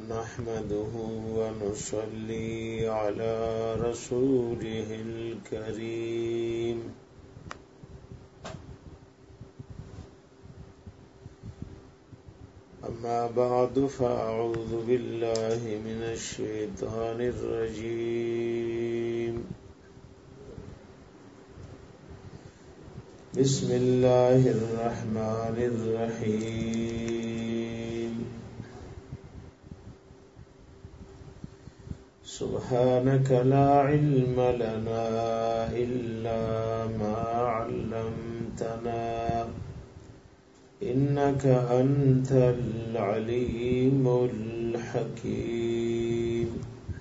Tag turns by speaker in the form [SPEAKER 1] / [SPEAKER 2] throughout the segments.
[SPEAKER 1] نحمده ونصلي على رسوله الكريم أما بعد فأعوذ بالله من الشيطان الرجيم بسم الله الرحمن الرحيم سبحانك لا علم لنا إلا ما علمتنا إنك أنت العليم الحكيم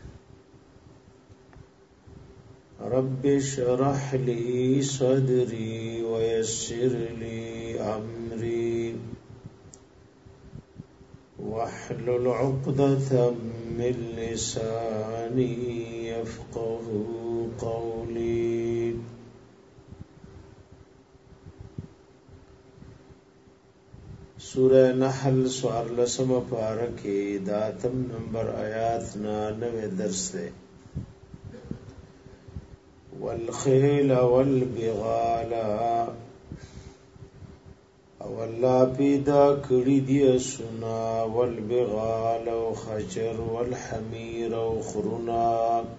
[SPEAKER 1] رب اشرح لي صدري ويسر لي أمري واحلل عقدة من لساني يفقه قولي سورہ نحل سوار لسم پارکی داتم نمبر آیات 99 درس دے والخیل والبغال او اللہ پیدا کری دی سنا والبغال و خجر والحمیر و خرنا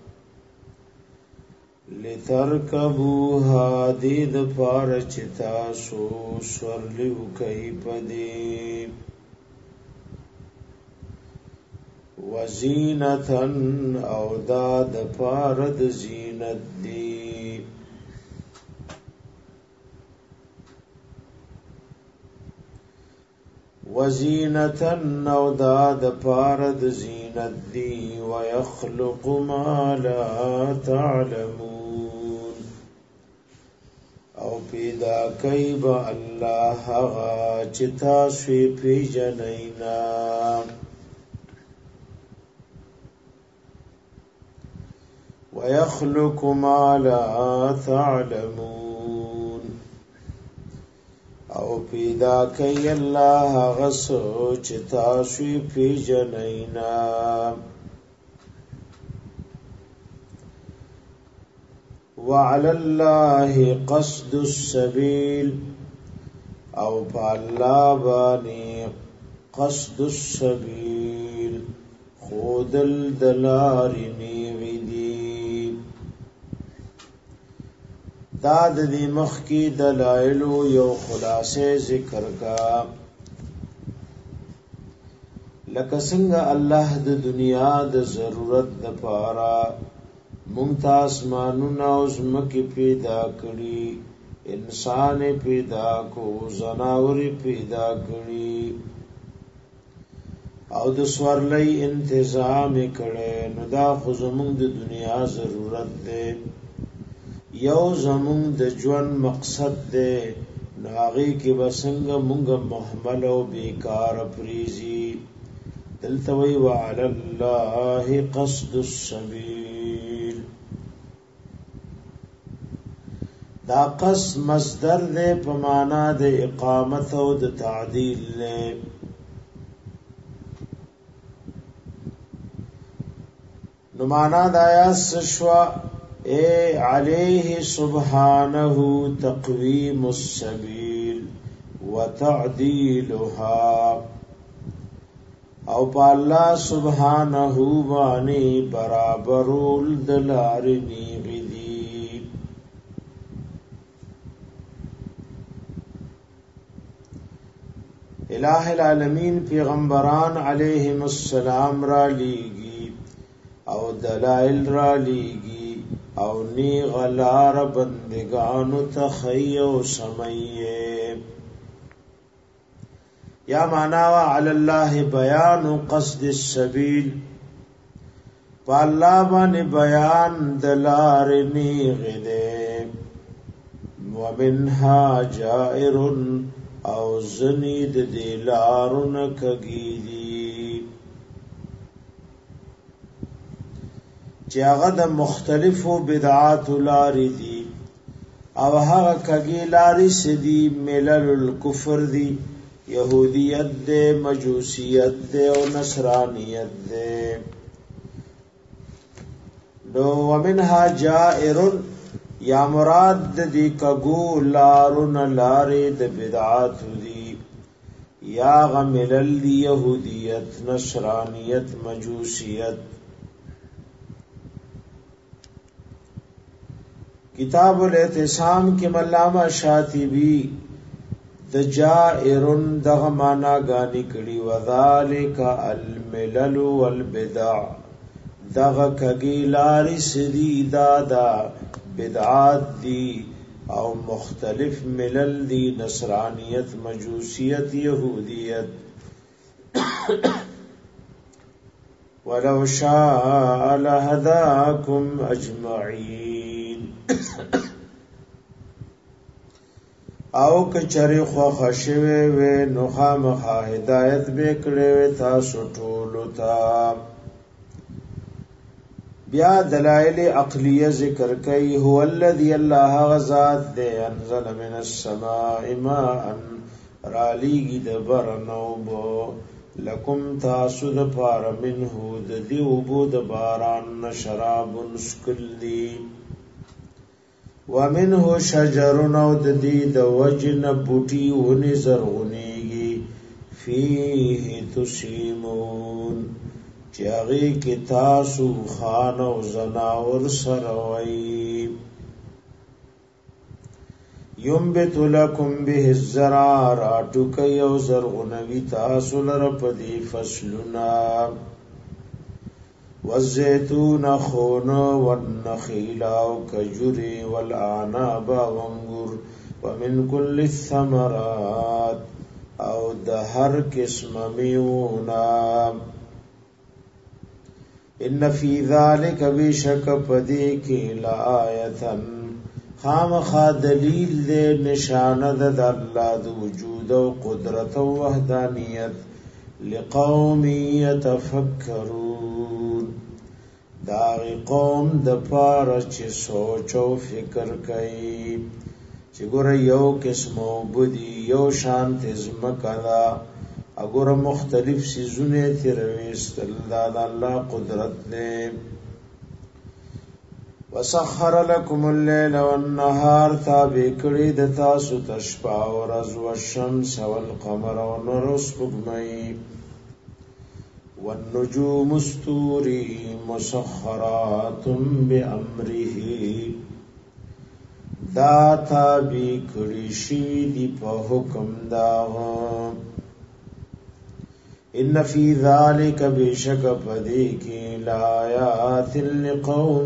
[SPEAKER 1] لترکبوها دید پارچتا سو سورلیو کئی پدی وزینتن او داد پارد زینت دی وزینتن او داد پارد زینت دی ویخلق ما لا تعلمون او پیدا کئی با اللہ غا چتا سوی پی جنینا ويخلق ما لا تعلمون او پیدا کئی اللہ غسو چتا سوی پی جنینا وعلى الله قصد السبيل او بالله باني قصد السبيل خودل دلارني ودي داد دی مخ کی دلائل یو خلاصه ذکر کا لکه څنګه الله د دنیا د ضرورت د پاره ممتاز مانونا اوز مکی پیدا کری انسان پیدا کو زناوری پیدا کری او د سورلی انتظام کړي نو دا خو زمونږ د دنیا ضرورت ده یو زمونږ د ژوند مقصد ده ناغي کې بسنګ مونږ محمل او بیکار پریزي دلته وی وعلى الله قصد السبيل دا قص مصدر دے پمانا دے اقامت او د تعدیل لے نمانا دایا سشوا اے علیہ سبحانہ تقویم السبیل وتعدیلها او پا اللہ سبحانہ وانی برابرول دلارنی غدی الہ العالمین پیغمبران علیہم السلام را لیگی او دلائل را لیگی او نی غلار بندگانو تخیو سمیے یا معناوا علی اللہ بیان قصد السبیل پا اللہ بانی بیان دلارنی غدے ومنها جائر او زنید دیلارن کگیدی چی اغد مختلفو بدعات لاری دی او هغه کگی لاری سدی ملل الکفر دی یهودیت دے مجوسیت دے او نصرانیت دے نو ومنها جائر یا مراد دی کگو لارن لاری د بدعات دی یا غملل دی یهودیت نصرانیت مجوسیت کتاب الاعتصام کی علامہ شاطبی د جائرن دغه معنا غانی کړي وذالک الملل والبدع دغه کګی لاري سدی دادا بدعات دی او مختلف ملل دی نصرانیت مجوسیت یهودیت ولو شاء لهداکم اجمعین او کچری خو خشوي و نو خامخا هدایت به کړي تاسو ټول ته بیا دلائل عقلیه ذکر کوي هو الذی الله غزاد دے انزل من السماء ماء رالیگی دبرنو بو لکم تاسو دپار منه دیوبو دباران شراب سکل دی ومنه شجرن او دی دوجن بوٹی ونی زرغنیگی فیه تسیمون چاغی کی تاسو خان او زناور سروی ينبت لكم به الزرع راټوکي او زرغونوي تاسو لرپدي فصلنا والزيتون خون والنخيل او كجري والعناب وانغور ومن كل الثمرات او د هر قسم میونا ان فی ذلک بشک پدی کی لآیتن خامخا دلیل دے نشانه د الله د وجود او قدرت او وحدانیت لقوم یتفکرون دا قوم د پاره چې سوچ او فکر کوي چې ګوره یو قسمو بدی یو شانت زمکلا اگر مختلف سیزونه تیرویستل دا الله قدرت نے وسخر لكم الليل والنهار تابع کړي د تاسو تشپا او ورځ او الشمس والقمر ونور سپوږمۍ والنجوم مستوري مسخرات بأمره دا تابع کړي شي دی په حکم دا ان فی ذلک بشک پدیک لآیات لقوم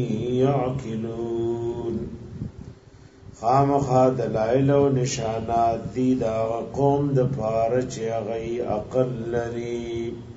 [SPEAKER 1] یعقلون خامخا دلائل و نشانات دی دا قوم د پارچ غی عقل لري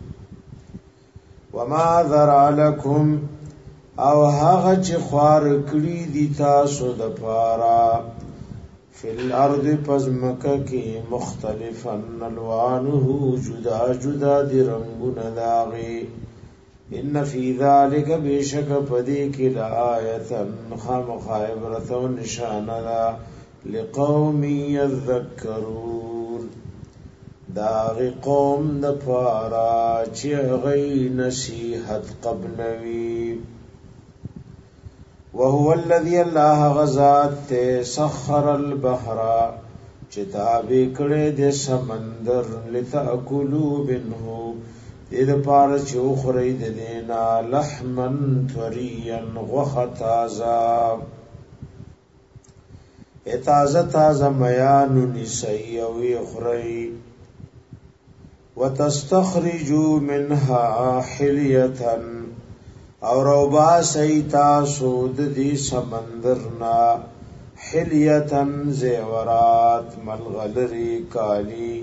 [SPEAKER 1] وما ذرع لکم او هغه چې خوار کړی دی تاسو د پارا فی الارض پزمکه کی مختلفا الوانه جدا جدا دی رنگون داغی ان فی ذالک بیشک پدی کی لآیتا خامخ عبرت و نشانه لقوم یذکرون داغی قوم دپارا چی غی نصیحت قبلوی وهو الذي الله غزاد سخر البحر چتابی کړه د سمندر لتاکلوا منه دې د پاره چې خوري د دینا لحمن طريا وخطازا تازه میان نسی او خوري وتستخرجوا منها حليه او روبا سیتا سود دی سمندرنا حلیتن زیورات ملغلری کالی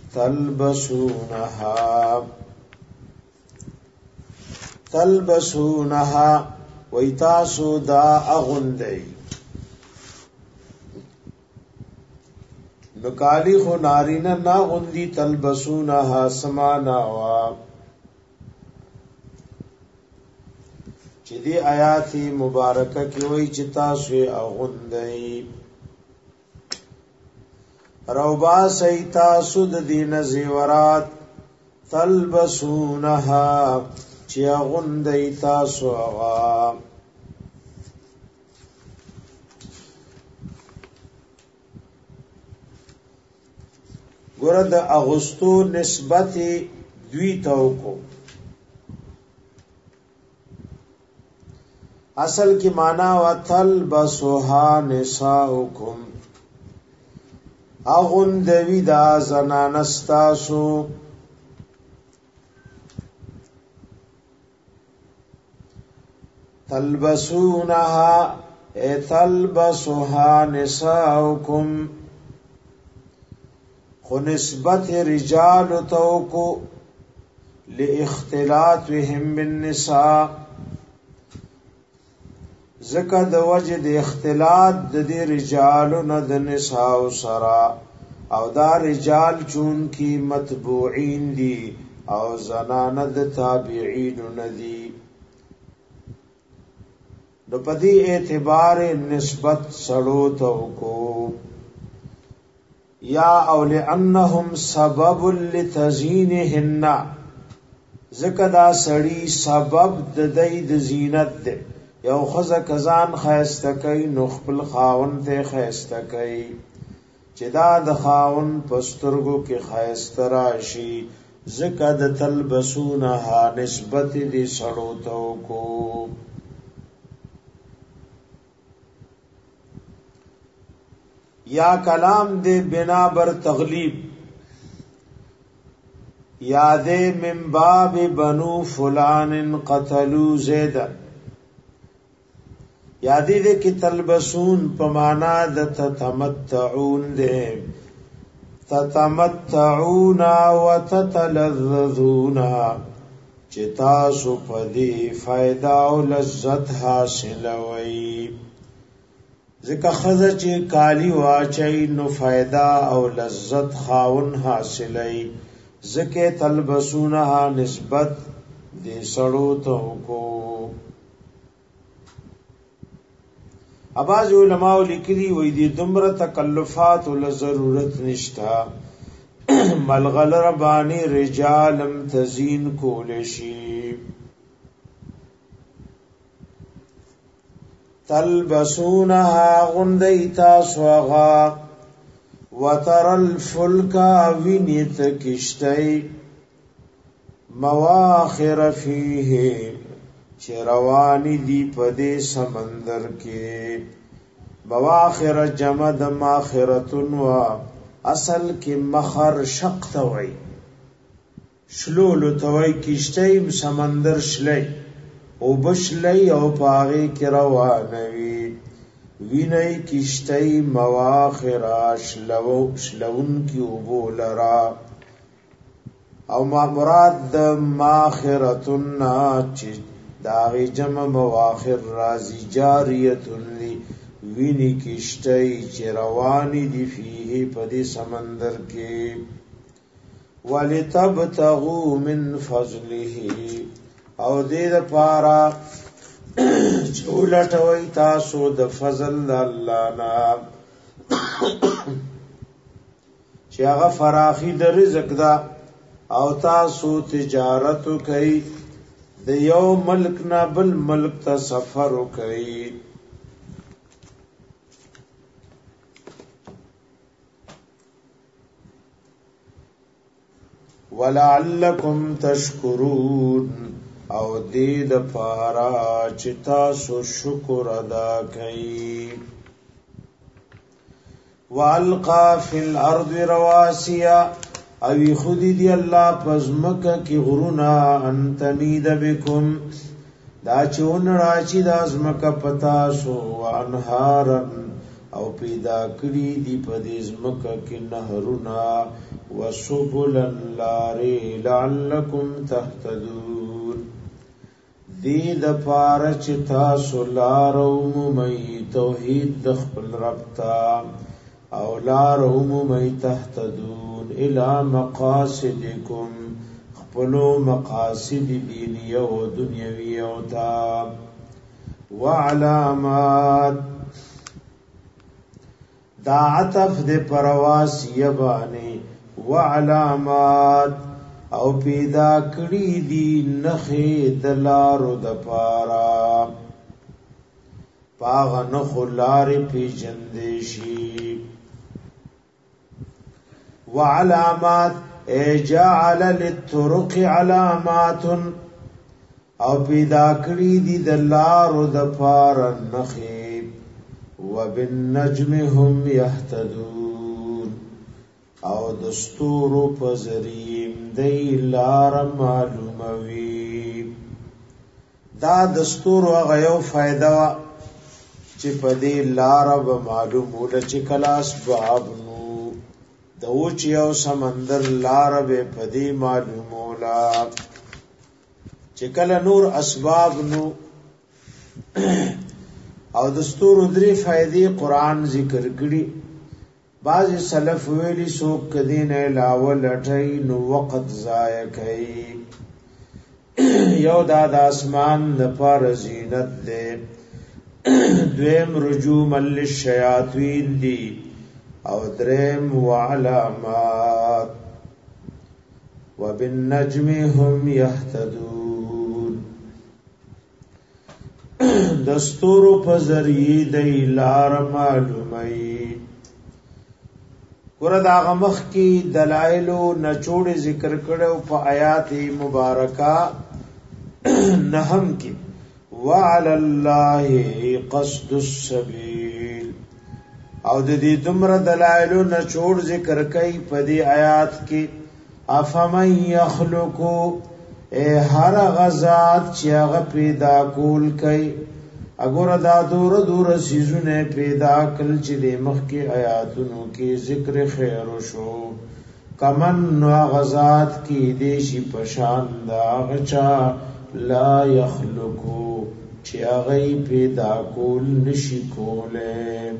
[SPEAKER 1] تلبسونها ویتاسو دا اغندی نکالی خو نارینا نا غندی تلبسونها سماناوا چې دی آیات مبارکه کې وایي چې تاسو اغوندئ روبا سیتاسو د دین زیورات تلبسونها چی غندی تاسو اغا گرد اغسطو نسبت دوی توکو اصل کی معنی و تلبسوها نساؤکم اغندوی دا زنانستاسو تلبسونها اے تلبسوها نساؤکم خو نسبت رجال توکو لاختلاطهم بالنساء زکه د وجه د اختلاط د دې رجالو نه د نساء سرا او دا رجال چون کی متبوعین دي او زنانه د تابعین ندي نو پدی اعتبار نسبت سړو توکو یا او لانهم سبب لتزیینهن زکه دا سړی سبب د دې د زینت ده یو خزه کزان خیسته کوي نو خپل خاون ته خیسته کوي چې دا د خاون پسترګو کې خیسته راشي زکه د تلبسونها نسبت دې سړو توکو یا کلام دے بنا بر تغلیب یا دے من باب بنو فلان قتلوا زید یا دے کی تلبسون پمانا د تتمتعون دے تتمتعون وتتلذذون چتا سو پدی فائدہ او لذت حاصل وئی ذکر خزه چې کالی واچي نو فائدہ او لذت خاون حاصلای ذکر تلبسونها نسبت دې سړو ته کو اباظ علماء لیکلي وې دي دمره تکلفات ول ضرورت نشتا ملغل ربانی رجالم تزین کول شي تلبسونها غندیتا سوغا وتر الفلک وینیت کشتی مواخر فیه چروانی دی پدے سمندر کے مواخر جمد ماخرتن و اصل کی مخر شق توئی شلول توئی کشتی سمندر شلی او بشلی او پاغی کی روانوی وینی کشتی مواخرا شلون کی او بولرا او ما مراد دا ماخرتن چی داغی جمع مواخر رازی جاریتن لی وینی کشتی چی روانی دی فیه پدی سمندر کے وَلِتَبْتَغُوا مِنْ فَضْلِهِ او دې د پارا چولټوي تاسو د فضل د الله نا چې هغه فراخي د رزق دا او تاسو تجارت کوي د یو ملک نه بل ملک ته سفر کوي ولعلکم تشکرون او دې د پارا چې تاسو شکر ادا کړئ والقا فی الارض رواسیا او خودی دی الله پزمکه کی غرونا انت مید بكم دا چون راچی د ازمکه پتا سو انهارن او پیدا کړی دی په دې ازمکه کې نهرنا وسبلن لاری لعلکم تهتدون دی د پاره چې تاسو لارو مې توحید د خپل رب تا او لارو مې تهتدون الی مقاصدکم خپلو مقاصد دینی او دنیوی او تا وعلامات دا عطف دے پرواسیه بانی وعلامات او پیدا کړی دی نخې دلارو د پارا پاغ نخو لارې پیجندشی وعلامات جعل للطرق علامات او پیدا کړی دی دلارو د پارا نخې وبالنجم هم يهتدون او دستورو پزریم دی لار معلوموی دا دستورو غیو فائدہ چی پدی لار با معلومو لچی کلاس بابنو دوچ یو سمندر لار بے پدی معلومولا چی کل نور اسباب نو او دستورو دری فائدی قرآن ذکر کری بعض سلف ویلی سوک کدین علاوه لٹھئی نو وقت ضائع کئی یو داد آسمان دپار زینت دے دویم رجوما للشیاطین دی او دریم وعلامات وبالنجم هم يهتدون دستورو پزری دی لار معلومی ګوره دا غمخ کی دلائل نچوڑ ذکر کړو په آیات مبارکه نهم کی وعلى الله قصد السبيل او د دې دمر دلائل نچوڑ ذکر کای په دې آیات کې افمن يخلق هر غزاد چې هغه پیدا کول کای اگر دا دور سیزونه پیدا کل چې د مخ کې آیاتونو کې ذکر خیر شو کمن نو غزاد کې دیشی پشان دا غچا لا یخلقو چې هغه پیدا کول نشي کوله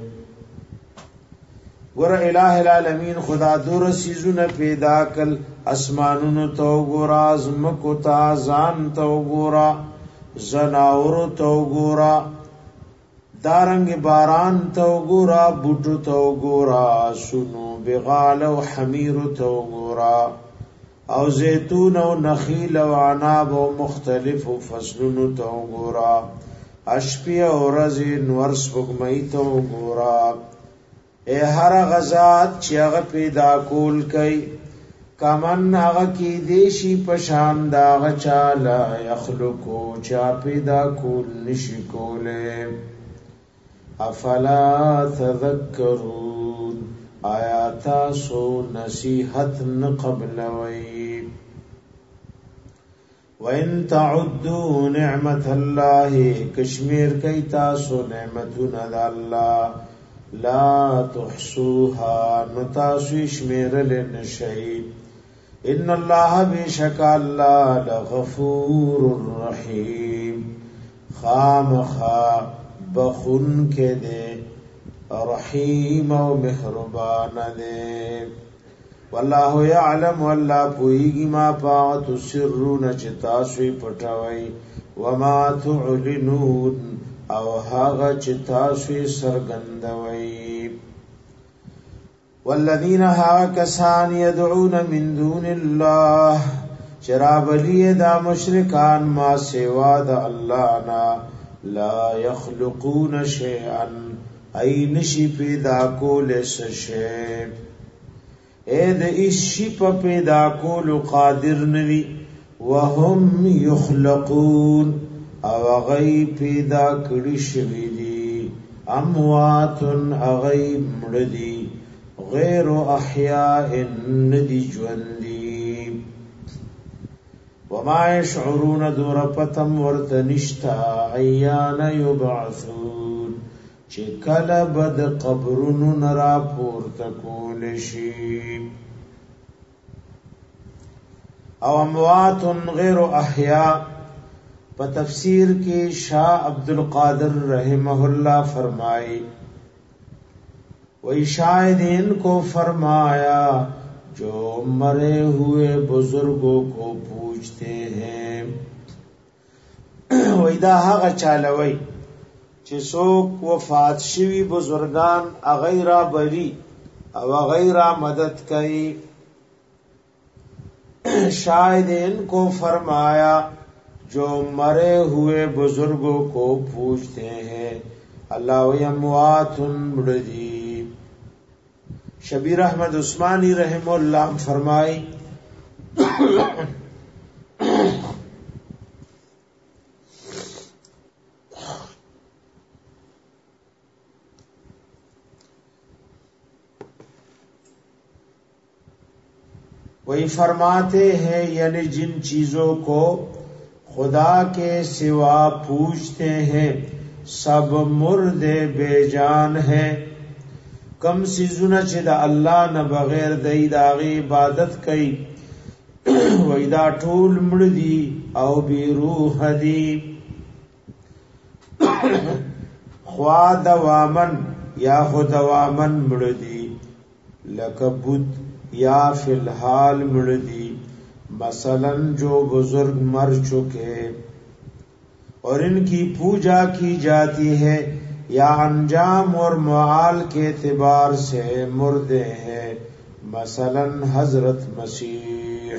[SPEAKER 1] ور الہ العالمین خدا دور سیزونه پیدا کل اسمانونو تو ګورا زمکو تا ځان تو ګورا زناور تو ګورا دارنګ باران تو ګورا بوټو تو ګورا سونو بغال او حمیر تو ګورا او زيتون او نخیل او عناب او مختلف فصلونو تو ګورا اشپی او رزي نور سپګمای تو ګورا اے هر غزاد چې هغه پیدا کول کای کمن هغه کی دیشی پشان دا غچا لا یخلقو چا پیدا کول نشی کوله افلا تذکرون آیاتا سو نصیحت نقبل وی وَإِن تَعُدُّوا نِعْمَةَ اللَّهِ کشمیر کئی تاسو نعمتنا دا اللہ لا تحصوها نتاسو شمیر لنشئی ان اللہ بیشک اللہ لغفور الرحیم خامخا بخون کے دے رحیم و مہربان دے واللہ یعلم واللہ پوئیگی ما پاوت سرون چتاسوی پٹھوئی وما تعلنون او هاغا چتاسوی سرگندوئی والذین ها کسان یدعون من دون اللہ چرابلی دا مشرکان ما سوا دا اللہ نا لا یخلقون شیئا ای نشی پیدا کول سشی اید اشی پا پیدا کول قادر نوی وهم یخلقون او اغی پیدا کری شوی دی امواتن اغی مردی غیر احیاء ندی جوندی وما يشعرون دور پتم ورتنشتا ایان یبعثون چه کل بد قبرن نرا پورتکولشی او اموات غیر احیاء پا تفسیر کی شاہ عبدالقادر رحمہ اللہ فرمائی وہی شاید ان کو فرمایا جو مرے ہوئے بزرگوں کو پوچھتے ہیں وہی دا حق چالوئی چې څوک وفات شوی بزرگان اغیرا بری او اغیرا مدد کوي شاید ان کو فرمایا جو مرے ہوئے بزرگوں کو پوچھتے ہیں اللہ و اموات مردی شبیر احمد عثمانی رحم اللہ فرمائی वही फरमाते हैं यानी जिन चीजों को खुदा के सिवा पूछते हैं सब मुर्दे बेजान हैं कम सिजुना च द अल्लाह न बगैर दई दागी इबादत कई वैदा ठूल मुर्दी औ बी रूह दी ख्वा दवामन या खुदवामन मुर्दी लकबुद या फिलहाल मुर्दी मसलन जो बुजुर्ग मर चुके और इनकी पूजा की जाती है या अंजाम और मुआल के एतबार से मुर्दे हैं मसलन हजरत मसीह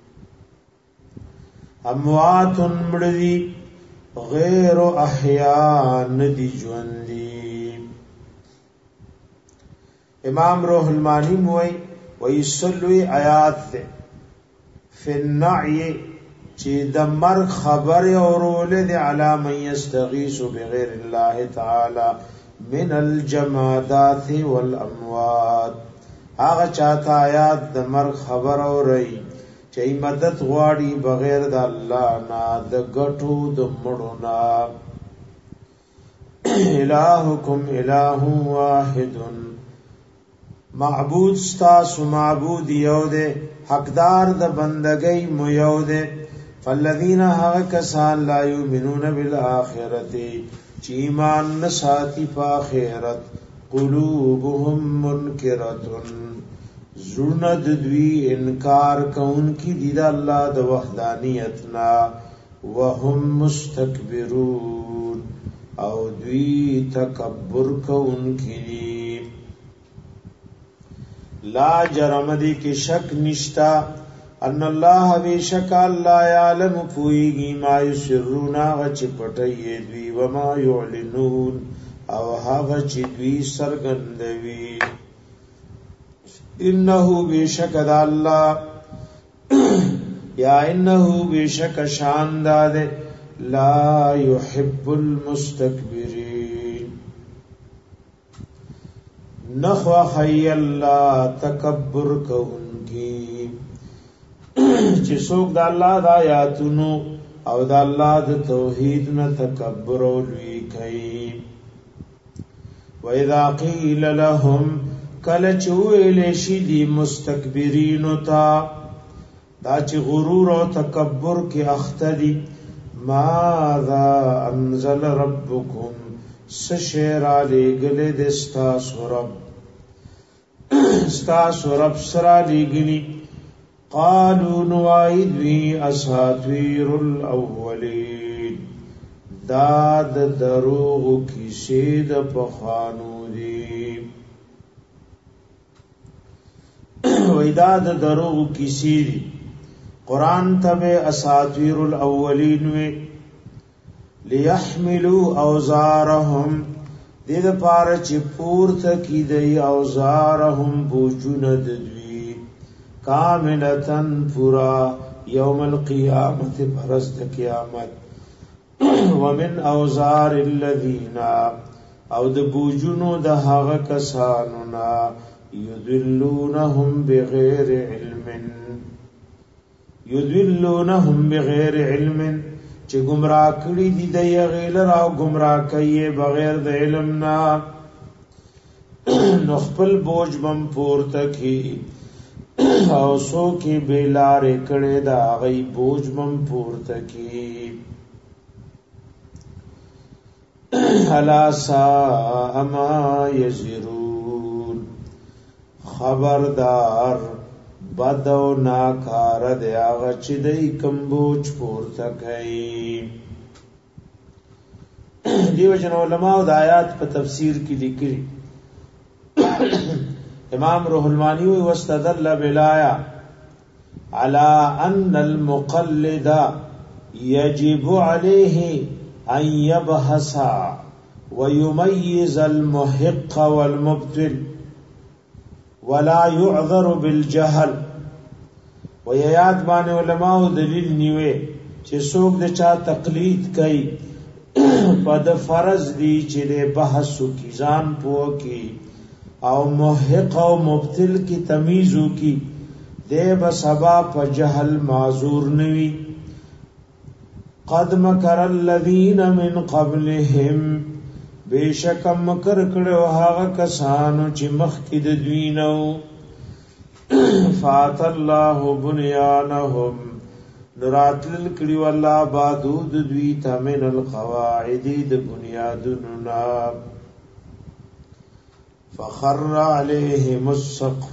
[SPEAKER 1] अमवातुन मुर्दी गैर अहयान दी जुंदी इमाम रूहुल मानी मुई वही सल्वी आयात थे फिन्नाई ची दमर खबर और वलद अला मन यस्तगीस बगैर अल्लाह ताला min الجمادات والاموات هغه چاته آیات د مر خبر اوري چې مدد غواړي بغیر د الله نه د غټو د مړو نه الہکم الہ واحد معبود ستاسو معبود یو دے حقدار د بندګۍ مو یو دے فالذین هغه کسان لا یؤمنون بالآخرة چی ایمان نساتی پا آخرت قلوبهم منکرتن زرند دوی انکار کون کی دید اللہ د وحدانیتنا وهم مستکبرون او دوی تکبر کون کی لا جرم دی کی شک نشتا ان اللہ بیشک اللہ یعلم پوئیگی ما یسرون آغا چی پٹئی دوی وما یعلنون او آغا چی دوی سرگندوی انہو بیشک دا اللہ یا انہو بیشک شانداد لا یحب المستکبرین نخوا خی اللہ تکبر کون کی چې څوک د الله د آیاتونو او د الله د توحید نه تکبر او لوی کوي واذا قيل لهم کله چې ویل شي دي مستكبرین تا دا چې غرور او تکبر کې اخته دي ماذا انزل ربكم سشر علی گله د استاسو رب سرا لګلی قالوا نوائد وی اساطیر الاولین داد دروغ کسی د پخانو دی وی داد دروغ کسی دی قرآن تب اساطیر الاولین وی لیحملوا اوزارهم دید پارچ پورت کی دی اوزارهم بوجند دوی کاملتن پورا یوم القیامت پرست قیامت ومن اوزار الذین او د بوجونو د هغه کسانو نا یذلونهم بغیر علم چې گمراه کړي دي د یغیل راو گمراه کوي بغیر د علم نا نو خپل بوج بم پورته کی او سو کی بیلار کړه دا غي بوج بم پورته کی الا سا اما یزرون خبردار بدو ناکار دی هغه چې دای کم بوج پورته کوي دیو جن علماء د آیات په تفسیر کې لیکلي امام روح المانی واستدل بالآیه على ان المقلد يجب عليه ان يبحث ويميز المحق والمبطل ولا يعذر بالجهل وياد باندې علماء دلیل نیوي چې څوک د چا تقلید کوي په د فرض دی چې د بحث کی ځان پوه کی او محق او مبطل کی تمیز کی دے بسبا په جهل معذور نوي قد مکر الذین من قبلهم بیشک مکر کړو هغه کسانو چې مخکې د دوی نو فات الله بنيانهم نراتل کړي والله بادود دوی تمن القواعد د بنیادنا فخر عليهم السقف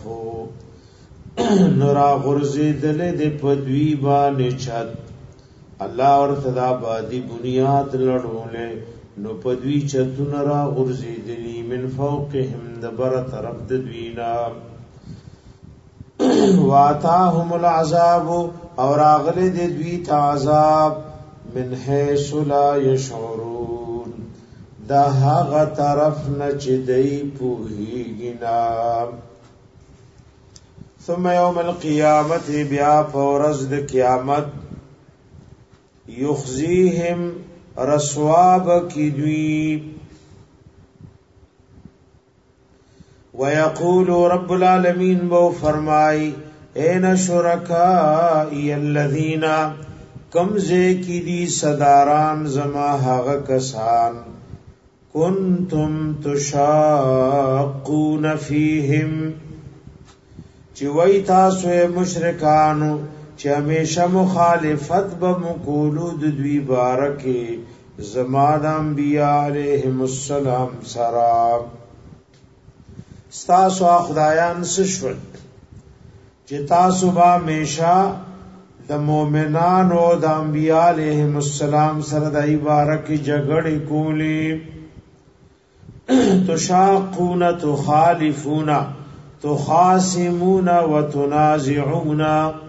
[SPEAKER 1] نرا غرزی دل د پدوی باندې چت الله ورته دا بادي بنیاد لړولې نو پدوی چت نرا غرزی دلی من فوقهم دبر طرف د دوینا واتاهم العذاب اور اغله د دوی تعذاب من حيث لا يشعرون دا هغه طرف نه چې دی پوهیږي ثم يوم القيامت بیا فورز د قیامت يخزيهم رسواب کی دوی ويقول رب العالمين بو فرمائی اين شرکائی الذین کمزے کی دی صداران زما هغه کسان کنتم تشاقون فیهم چی وی تاسو مشرکانو چی ہمیشہ مخالفت بمقولود دوی بارکی زمان انبیاء علیہم السلام سراب ستاسو خدایان سشود چی تاسو با ہمیشہ د مومنان او د انبیاء علیہم السلام سره د بارکی جګړې کولی تشاقون تخالفون تخاصمون وتنازعون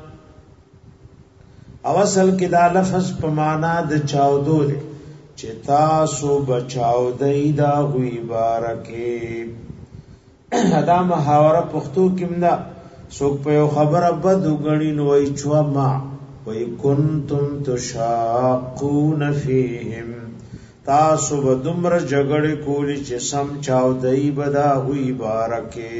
[SPEAKER 1] اوصل کې دا لفظ په معنا د چاودو دی چې تاسو بچاو دی دا غوی بارکه ادا محاوره پښتو کې مدا څوک په خبره بد وګڼي نو وای چوما وای کنتم تشاقون فیهم تاسو به دومره جګړې کولی چې سم چاو دی بدا غوی بارکه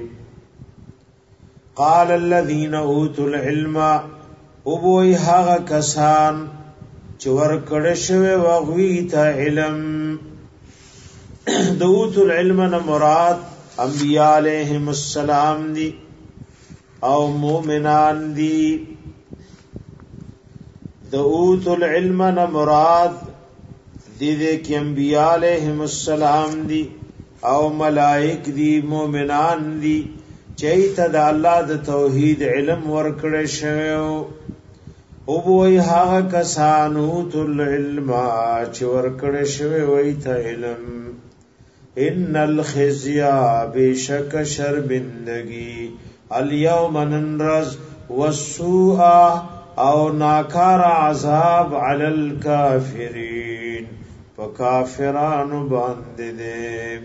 [SPEAKER 1] قال الذين اوتوا العلم او بوئی هاغا کسان چې ورکړه شوی واغوی ته علم دوت العلم نه مراد انبیاء علیهم السلام دی او مومنان دی دوت العلم نه مراد دې کې انبیاء علیهم السلام دی او ملائک دی مومنان دی چیتا دا اللہ دا توحید علم ورکڑ شویو او بوئی هاگا کسانوت العلم چی ورکڑ شویو ایتا علم ان الخزیا بیشک شرمندگی الیوم ننرز والسوء او ناکار عذاب علی الکافرین فکافران بانددے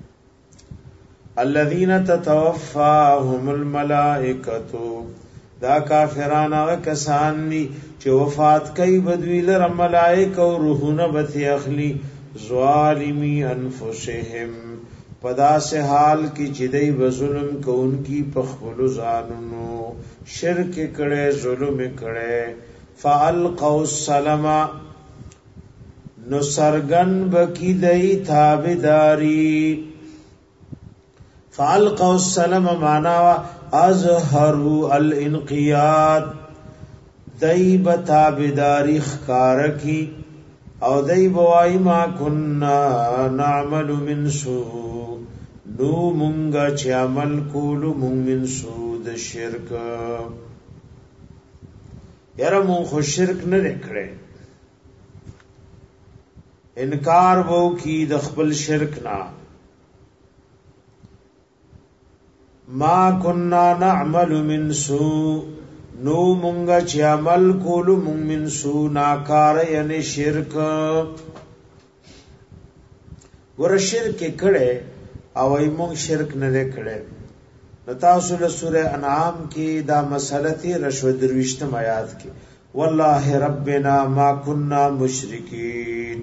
[SPEAKER 1] الذين تتوفاهم الملائکه دا کافران هغه کسان دي چې وفات کوي بدوی لره ملائکه او روحونه به اخلي ظالمی انفسهم پدا سے حال کی چې دی ظلم کوونکی په خپل ځانونو شرک کړي ظلم کړي فالقوا السلام نو سرغن بکی دی تابعداری فالقوا السلام معنا اظهروا الانقياد دای بتابداری خکار کی او دای بوای ما كنا نعمل من سوء نو مونږه چې عمل کولو مونږ من سوء د شرک یاره مونږ خو شرک نه کړې انکار وو کی د خپل شرک نا ما كنا نعمل من سوء نو مونږه چې عمل کولو مونږ من سوء ناکار یعنی شرک ور شرک کړه او ای مونږ شرک نه کړه نو تاسو له سوره انعام کې دا مسله تی رشوه درويشتم آیات کې والله ربنا ما كنا مشرکین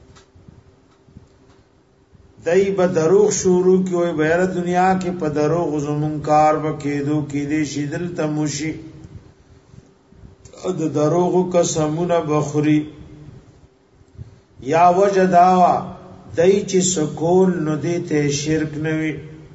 [SPEAKER 1] دای به دروغ شروع کی وي بهر دنیا کې په دروغ زمون کار وکیدو کې دې شیدل تموشي د دروغ قسمونه بخوري یا وجداوا دای چې سکول نو دې ته شرک نوي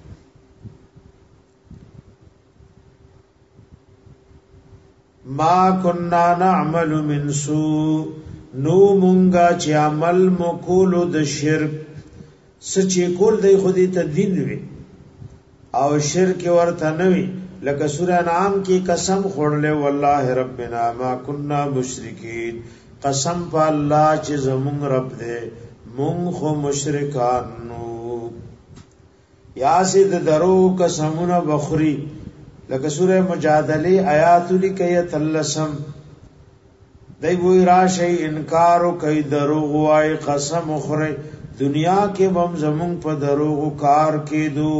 [SPEAKER 1] ما كنا نعمل من سوء نو مونږه چې عمل مکول د شرک سچې کول دی خودي ته دین وي او شرک ورته نه وي لکه سوره انعام کې قسم خورلې والله ربنا ما كنا مشرکین قسم په الله چې زمون رب دې مونږ خو مشرکان نو یا سید درو قسمونه بخوري لکه سوره مجادله آیات لیکه تلسم دای وی راشي انکار کوي دروغ وای قسم خوري دنیا کې بم زمون په دروغ کار کې دو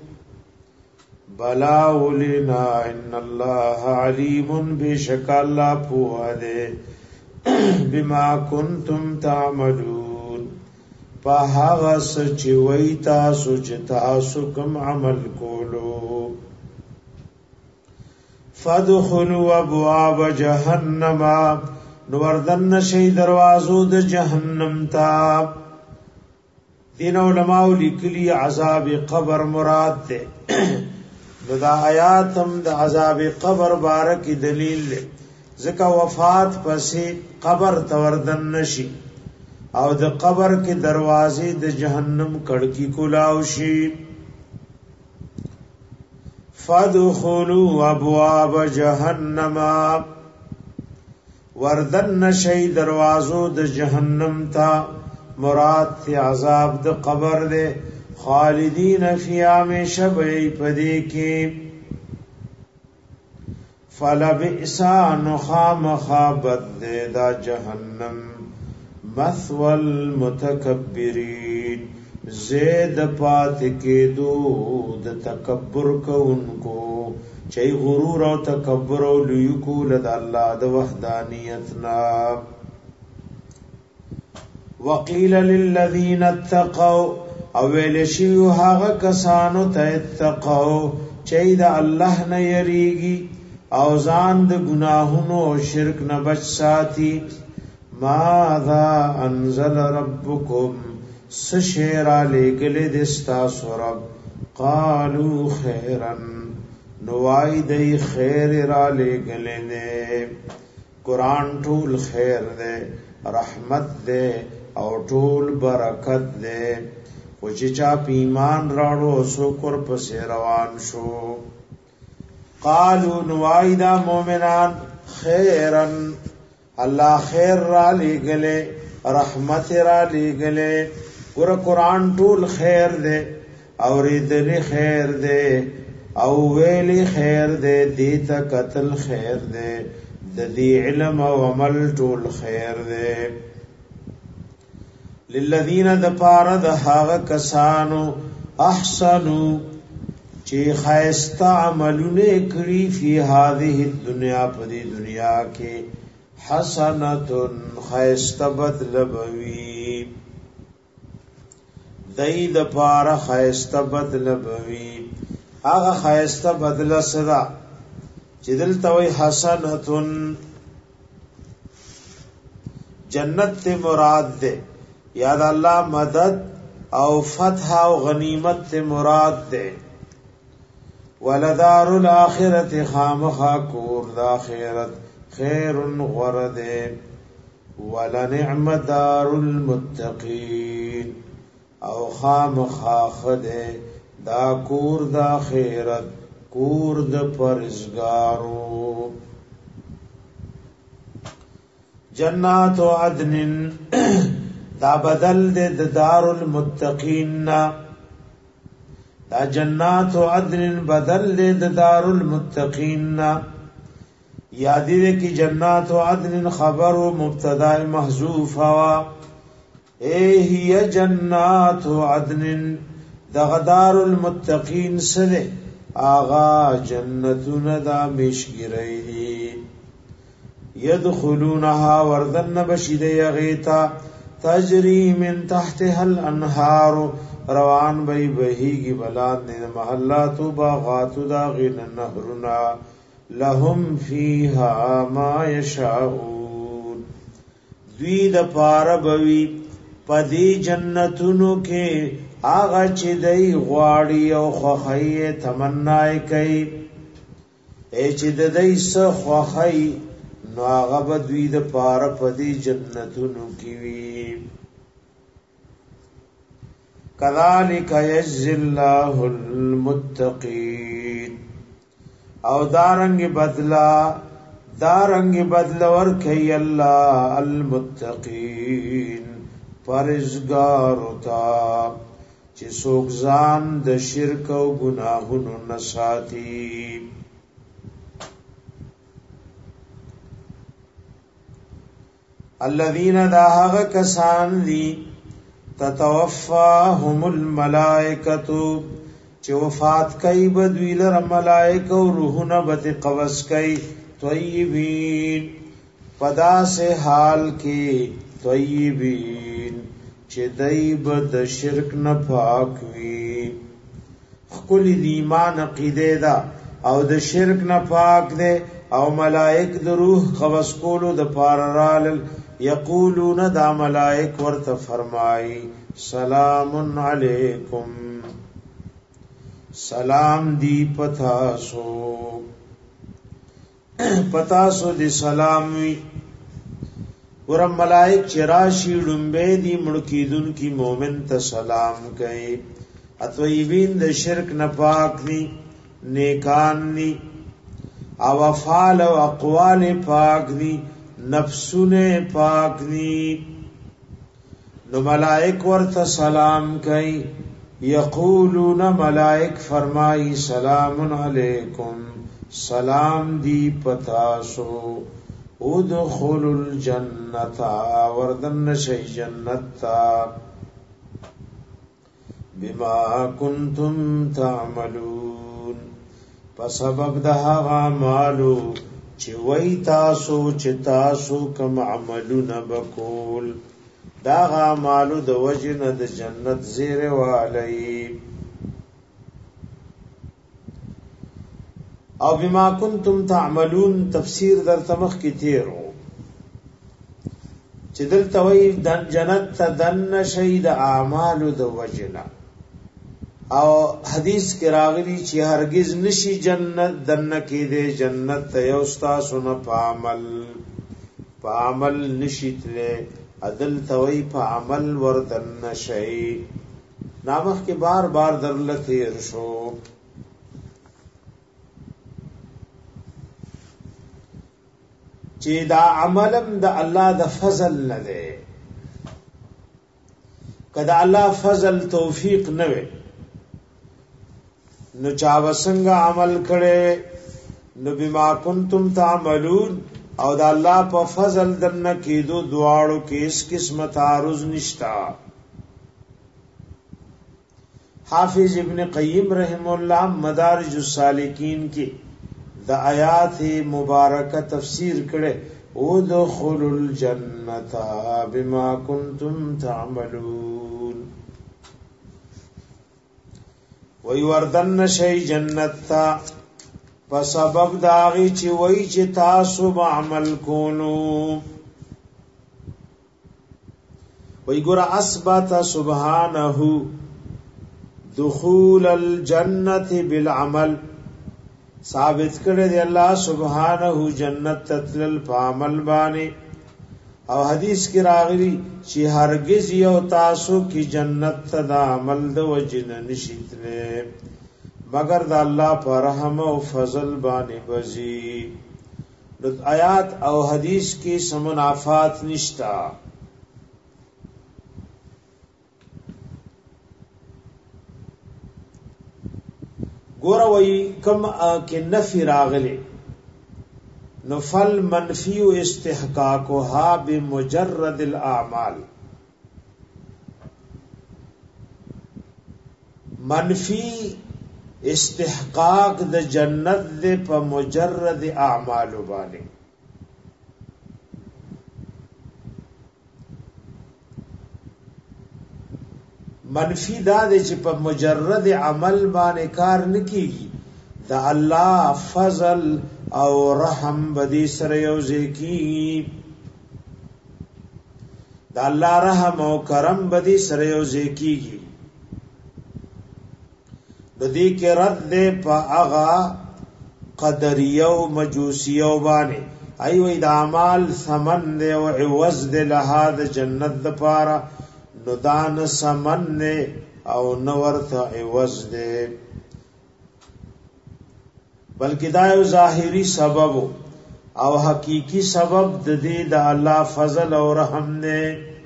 [SPEAKER 1] بلا ولنا ان الله علیم بشک الله په دې بما کنتم تعملون په هغه سچ وی تاسو چې تاسو کوم عمل کولو فادخلوا ابواب جهنم نوردن شي دروازو د جهنم تا دین علماء لیکلی عذاب قبر مراد ده دا آیات هم د عذاب قبر بارک دلیل ده ځکه وفات پسې قبر توردن نشي او د قبر کې دروازې د جهنم کړکی کولاو شي فادخلوا ابواب جهنم وردن شي دروازو د جهنم تا مراد تی عذاب د قبر دے خالدین فی ہمیشہ بئی پدی کی فلبئسا نخام خابت دے دا جہنم مثوى المتکبرین زید پات کے دو د تکبر کو انکو چای غرور او تکبر او لیکو لد اللہ د وحدانیتنا وقیل للذین اتقوا او ویل شیو هغه کسانو ته اتقوا چې د الله نه یریږي او ځان د ګناهونو او شرک نه بچ ساتي ماذا انزل ربکم سشیرا لګل دستا سورب قالوا خیرا نوای دی خیر را لګل نه قران ټول خیر ده رحمت ده او ټول برکت ده او چې چا ایمان راړو شکر پس روان شو قالوا نوایدا مومنان خیرن الله خیر را لګلې رحمت را لګلې قرآن ټول خیر ده اوریدل خیر ده او ویل خیر ده دیتا قتل خیر ده د دې علم او عمل ټول خیر ده للذین د پاره د هغه کسانو احسنو چې خیستا عملونه کړی فی هذه الدنیا په دې دنیا کې حسنۃ خیستا بدل بوي دای د پاره خیستا بدل بوي هغه خیستا بدل صدا چې دلته وی حسنۃ جنت ته مراد ده یاد الله مدد او فتح او غنیمت ته مراد ده ولدار الاخرت خامخا کور د اخرت خیر غرد ولنعم دار المتقین او خامخا خده دا کور د اخرت کور د پرزګارو جنات عدن دا بدل دے دار المتقین دا جنات عدن بدل دے دار المتقین یادی دے کی جنات عدن خبر و مبتدا محذوف ہوا اے ہی جنات عدن دغدار المتقین سدے آغا جنتون دا مشگری یدخلونها وردن بشید یغیتا تجری من تحتها الانہار روان بی بہیگی بلاد نید محلات و باغات داغین نهرنا لهم فیها ما یشاؤون دوی دا پار بوی پدی جنتونو کے آغا چی دی غواڑی او خوخی تمنائی کئی اے چی دی سخوخی نو آغا بدوی دا پارا پدی جنتونو کیوی کذالک یجزی اللہ المتقین او دارنگ بدلا ورکی اللہ المتقین پرزگارو تا چی سوگزان د شرک و گناہنو نساتی الذین داہغ کسان دی تتوفاهم الملائکتو چی وفات کئی بدوی لر ملائک و روحن بت قوس کئی طیبین پدا سے حال کی طیبین چی دیب د شرک نپاک وی خکل دی ایمان عقیده دا او د شرک نپاک دے او ملائک د روح قوس کولو د پاررال یقولون دا ملائک ورت فرمائی سلام علیکم سلام دی پتاسو دی سلامی ورم ملائک چراشی ڈنبے دی مڑکیدن کی مومن تا سلام گئے اتویبین دا شرک نپاک نی نیکان نی او افعال و اقوال پاک نی نفسون پاک نی نو ملائک ورت سلام گئے یقولون ملائک فرمائی سلام علیکم سلام دی پتاسو ادخل الجنتا وردن شی جنتا بما کنتم تعملون پسبب دہا غامالو چی وی تاسو چی تاسو کم عملو نبکول دا غامالو دا وجن دا جنت زیر والی او بما کنتم تعملون تفسیر در تمخ کی تیرو چی دل توی جنت تا دن شید اعمالو دا وجنا او حدیث کی راغلی چی ہرگز نشی جنت دن کی دے جنت تیوستا سن پا عمل نشیت لے عدل توی پا عمل وردن شئی نامخ کی بار بار در لتیر شو چی دا عملم دا اللہ دا فضل ندے کدا اللہ فضل توفیق نوے نو چاوسنگ عمل کرے نو بما کنتم تعملون او دا اللہ پا فضل درن کی دو دوارو کی اس قسم تعرض نشتا حافظ ابن قیم رحم اللہ مدارج السالکین کی دا آیات مبارکہ تفسیر کرے ادخل الجنت بما کنتم تعملون وی وردن شی جنت تا پسبب داغی چی وی چی تاسو بعمل کونو وی گورا اثبت سبحانہو دخول الجنت بالعمل ثابت کرے دی اللہ سبحانہ جنت تتلل پامل بانے او حدیث کی راغلی چی ہرگز یو تاسو کی جنت دا عمل دا وجن نشیتنے مگر دا اللہ پر رحم و فضل بانے بزی آیات او حدیث کی سمنافات نشتا ګور وای کم کې نفي راغلي نفل منفی و استحقاقها بمجرد الاعمال منفی استحقاق د جنت دے په مجرد اعمال باندې منفی دا دے چې په مجرد عمل باندې کار نکېږي د الله فضل او رحم بدی سره یو ځکی د الله رحم او کرم بدی سره یو ځکی د دې کې رد ده په هغه قدریو مجوسیو باندې ایوې د اعمال ثمن ده او عوض ده له د جنت د پاره نو دان ثمن نه او نو ورته عوض ده بلکې دا یو ظاهری سبب او حقیقی سبب د دې د الله فضل او رحم نه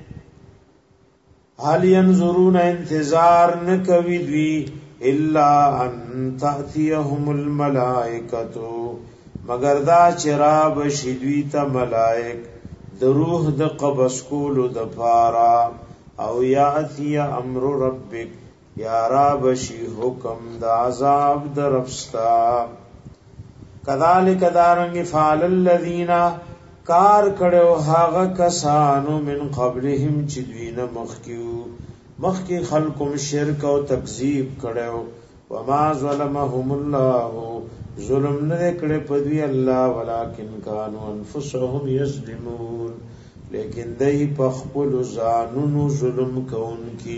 [SPEAKER 1] حال ينظرون انتظار نکوي دوی الا ان تاتيهم الملائکه مگر دا چراب شدوی ته ملائک د روح د قبض کولو د پارا او یاتی امر ربک یا رب شی حکم د عذاب درفستا کذالک دارنګ فعل الذین کار کړو هاغه کسانو من قبلهم چې دوی نه مخکی خلقم شرک او تکذیب کړو وما ظلمهم الله ظلم نه کړي په دوی الله ولکن كانوا انفسهم یظلمون لیکن دای په خپل ځانونو ظلم کوونکي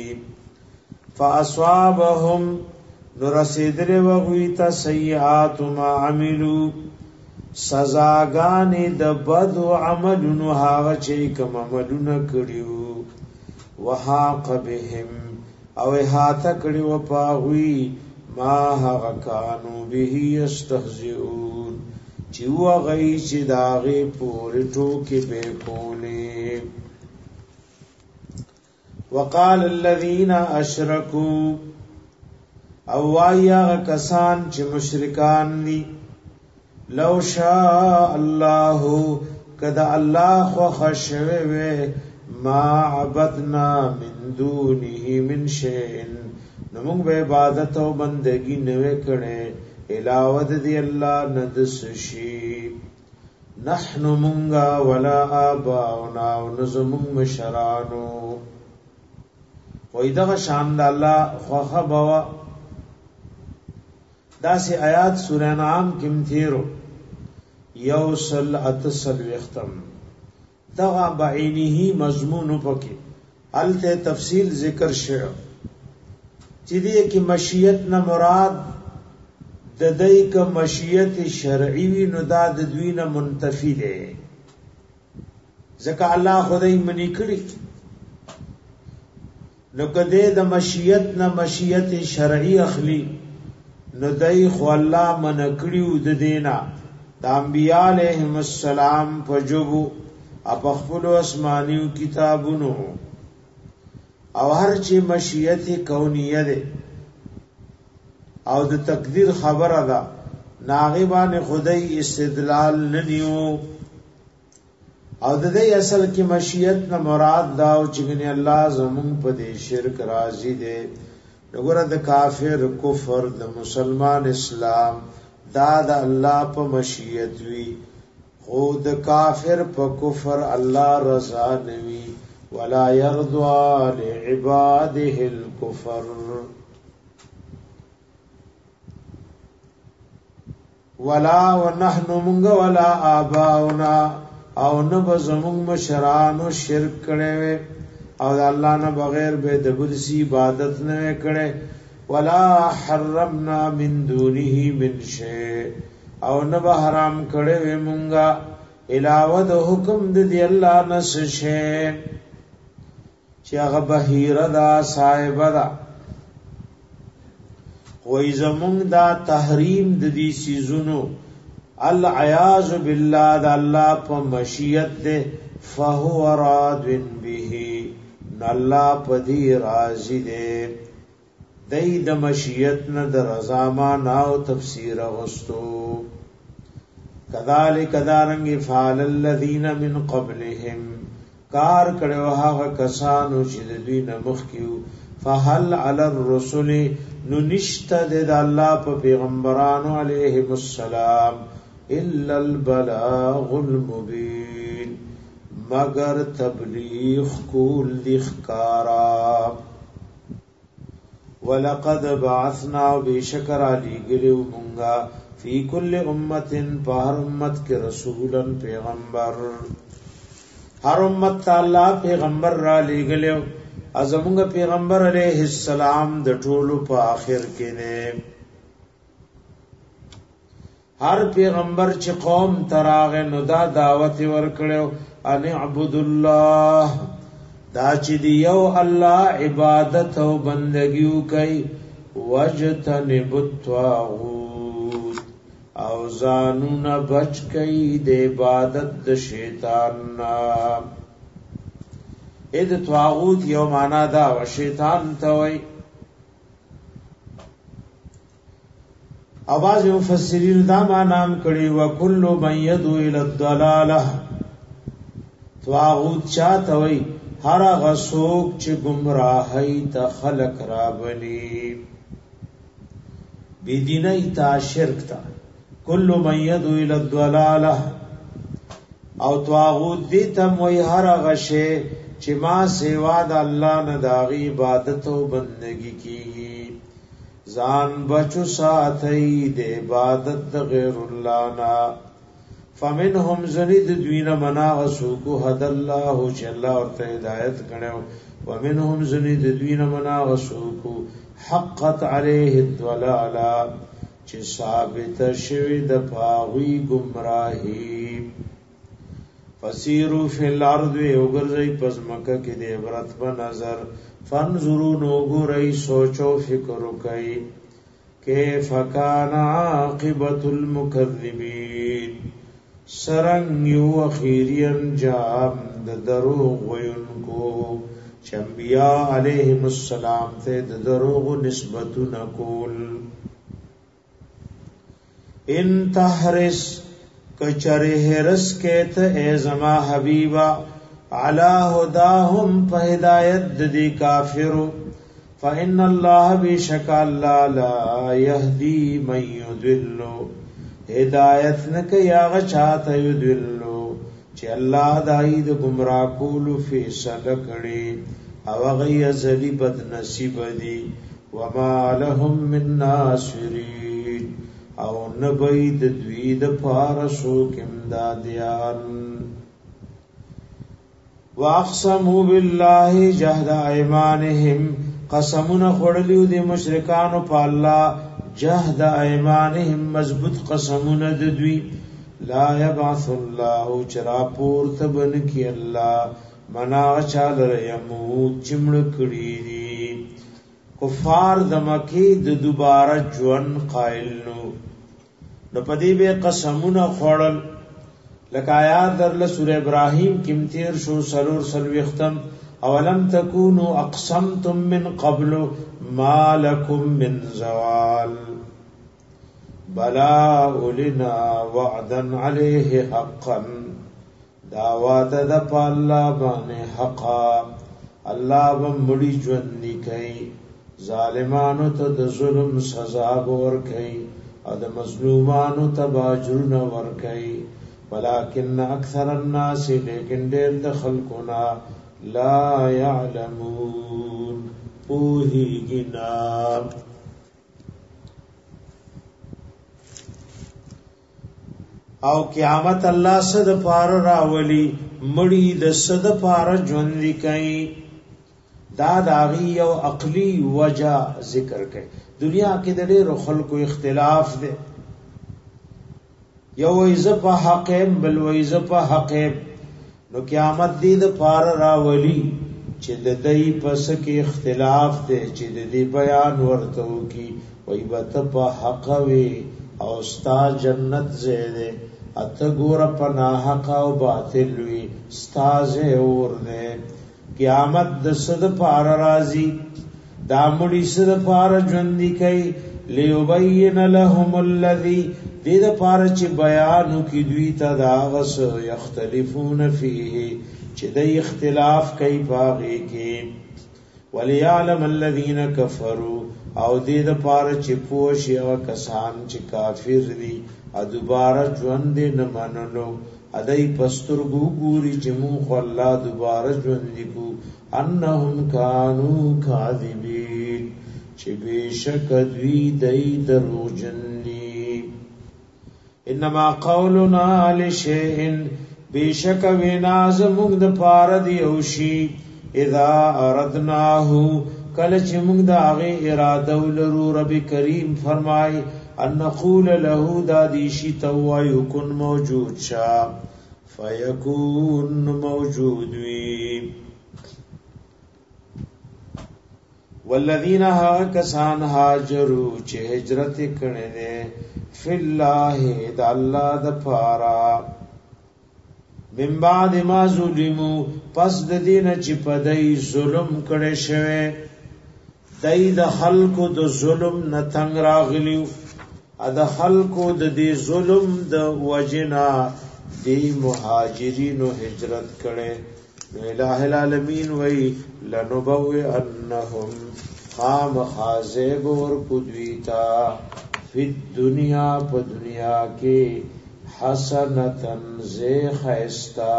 [SPEAKER 1] فاصابهم نرسیدل وغوی تا سیئات ما عملو سزاگانی د بد عملونو هاغه چې کوم عملونه کړیو وحاق بهم او احاطه کړي و پاغوي ما هغه کانو به یستهزئون چې وغي چې داغه پورې ټوکې به کولې وقال الذين اشركوا او وایا کسان چې مشرکان دي لو شاء الله کدا الله خو خشوي وي ما عبدنا من دونه من شيء نمون به عبادت او بندگی نه وکړي علاوه دی الله ندس شي نحنو مونگا ولا آباؤنا و نزمون مشرانو ویدغ شان دا اللہ خوخه بوا دا سی آیات سورہ انعام کم تیرو یوصل اتصل وختم دغا بعینی مضمون پکی علت تفصیل ذکر شعر چی دیئے کی مشیت نا مراد ددائی کا مشیت شرعی وی نو دا دوی نا منتفی دے زکا اللہ خدای منی کری نو کدے دا مشیت نا مشیت شرعی اخلی نو دای خو الله منکړیو د دینا د انبیاء علیهم السلام فجبو اپ خپل اسمانیو کتابونو او هر چی مشیت کونیه ده او د تقدیر خبره ده ناغبان خدای استدلال ننیو او د دې اصل کې مشیت نه مراد دا او چې الله زمون په دې شرک راضی ده وګوره د کافر کفر د مسلمان اسلام دا د الله په مشیت وی خود کافر په کفر الله رضا نوي ولا يرضى لعباده الكفر ولا ونحن منغ ولا آباؤنا او نب زمون مشرانو شرک کړي او د الله نه بغیر به د برسی عبادت نه کړي ولا حرمنا من دونه من شيء او نه به حرام کړي و مونږه علاوه د حکم د دی الله نس شي چې هغه بهیره دا صاحب دا وای زمون دا تحریم د دې سيزونو العیاذ بالله د الله په مشیت ده فهو راد به الله پدی راضی دے دای د مشیت نه د رضا معنا او تفسیر غستو کذالک دارنګ فعل الذین من قبلهم کار کړو هغه کسانو چې د دوی نه مخکیو فهل علی الرسل نو نشته د الله په پیغمبرانو علیهم السلام الا البلاغ المبین مگر تبلیغ کول دی خکارا ولقد بعثنا بشکر علی گلیو منگا فی کل امت پہر امت کے رسولا پیغمبر ہر امت تا اللہ پیغمبر را لی گلیو ازمونگ پیغمبر علیہ السلام د ټولو په آخر کې نه هر پیغمبر چې قوم تراغه نو دا دعوت ورکړو ان اعبد الله دا چې دیو الله عبادت او بندګیو کوي وجتنب الطاغوت او زانون بچ کوي د عبادت د شیطان اې د طاغوت یو معنا دا و شیطان ته وای اواز مفسرین دا نام کړي وکل من يدعو الى الضلاله طاغوت چاته وای هر غسوک چې گمراهی ته خلق را بلی بيدینی تا شرک تا کل من يدعو الى الضلاله او طاغوت دې تم وای هر غشه چې ما سیوا د الله نه داغي عبادت او بندگی کیږي ځان بچو ساتي د عبادت د غیر الله نا فمنهم زنید دوینا منا غسوکو حد الله جل اور ته ہدایت کړو ومنهم زنید دوینا منا غسوکو حقت عليه الضلاله چې ثابت شوی د پاوی گمراهی فسیرو فی الارض وګرځي پس مکه کې د عبرت په نظر فانظروا نوګورئ سوچو فکر وکئ کیف کان عاقبت المکذبین سرنگ یو اخیری انجام د دروغ وینکو چنبیاء علیہم السلام ته د دروغ نسبت نکول ان تحرس کچره هرس کېت ای زما حبیبا علی هداهم په هدایت د دې کافرو فإن الله بشک الله لا يهدي من يضل هدایت نک یاغه چاته یذلو چې الله دای د گمراه کول فیصله کړي او غي ذلی بد نصیب دي وما لهم من ناصرین او نبید دوی د پارسو کمدادیان واقسموا بالله جهد ايمانهم قسمنا خړلیو د مشرکانو په الله جهد ايمانهم مضبوط قسمونه د دوی لا يبعث الله چرا پور تبن کی الله منا چال يموت چمړ کړي دي کفار د مکی د دوباره ژوند قائل نو پدی به قسمونه خړل لکه آیات در سورہ ابراہیم کیم تیر شو سلور سلوختم اولم تکونو اقسمتم من قبل ما لکم من زوال بلا اولنا وعدا علیه حقا دعوات دا پا اللہ بانے حقا اللہ بمبڑی جوندی کئی ظالمانو تا دا ظلم سزا بور کئی او دا مظلومانو تا باجرون ور کئی ولكن اکثر الناس لیکن دیر د خلقنا لا يعلمون پوهیږي او قیامت الله صد پار راولي مړی د صد پار ژوند کوي دا داغي او عقلی وجہ ذکر کوي دنیا کې د ډېر خلکو اختلاف دی یو ایزه په حقیم بل وایزه په حقیم نو قیامت دې د پار راولي چې د دې پس کې اختلاف دی چې د دې بیان ورته کی وای بت په حق وي او ستا جنت زیده اته ګور په ناحق او باطل وي ستا زه اور نه قیامت د صد پار راضي دا مړي سره پار ژوند کوي ليبين لهم الذي دې د پار چې بیان کی دوی ته دا غس یختلفون فيه چې د اختلاف کوي باغې کې وليعلم الذين كفروا او دې د پار چې پوښي او کسان چې کافر دي ا دوباره ژوند نه منلو ادای پسترګو ګوري چې مون خو الله دوباره ژوند کو انهم كانوا كاذبين چې بشک دوی دای دروژنی انما قولنا لشيء بشک وینا زموږ د پار دی او شی اذا اردناه کله چې موږ د هغه اراده ولرو رب کریم فرمای ان نقول له دادی شی تو یکن موجود شا فیکون موجود وی والذین کسان هاجروا چې هجرت کړي دي فی الله د الله د پارا من بعد ما ظلموا پس د دین چې پدای ظلم کړي شوی دای د خلقو د ظلم نه تنگ راغلیو ا د خلقو د دې ظلم د وجنا دی مهاجرینو هجرت کړي الہ العالمین وی لنبوئ انہم خام خازب اور قدویتا فی الدنیا پا دنیا کے حسنتن زی خیستا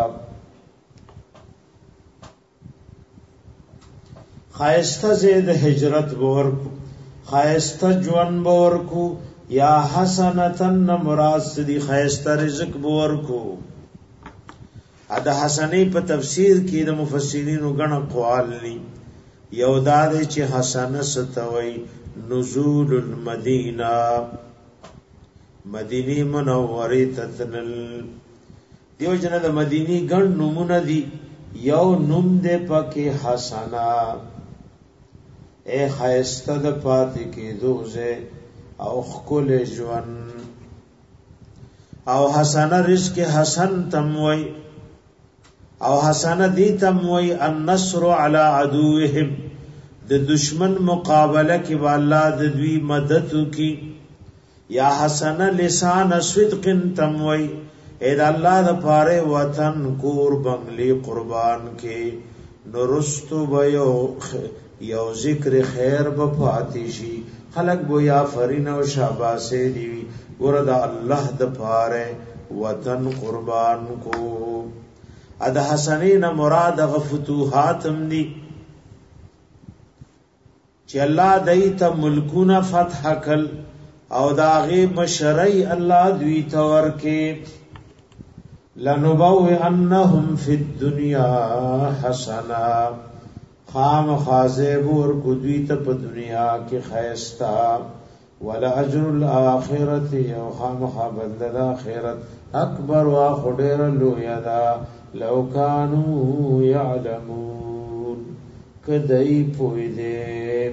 [SPEAKER 1] خیستا زید ہجرت بورکو خیستا جوان بورکو یا حسنتن مراد دی خیستا رزق بورکو ادا حسنی په تفسیر کې د مفسرینو غن اقوال دي یو دا دی چې حسنه ستوي نزول المدینه مدینی منوره تتنل دیو جن د مدینی غن نمونه دي یو نوم دې پکې حسنه اے خیسته د پاتې کې دوزه او خکل ژوند او حسنه رزق حسن تموي او حسن دیتم وی النصر علی عدوهم د دشمن مقابله کی والله د دوی مدد کی یا حسن لسان صدق تم وی اے د الله د پاره وطن کور بنگلی قربان کی نورستو بيو یو ذکر خیر بفاتشی خلق بو یا فرین او شاباسه دی وردا الله د پاره وطن قربان کو اد حسنین مراد غفتوحات هم دی چې الله دایته ملکونه فتح کل او دا غیب مشرعی الله دوی تور کې لنبوئ انهم فی الدنیا حسنا خام خازب ور کو دوی ته په دنیا کې خیستا ولا اجر الاخرت او خام بدل اخرت اکبر وا خډیر لو یدا لو کانوا یعلمون کدی پوی دے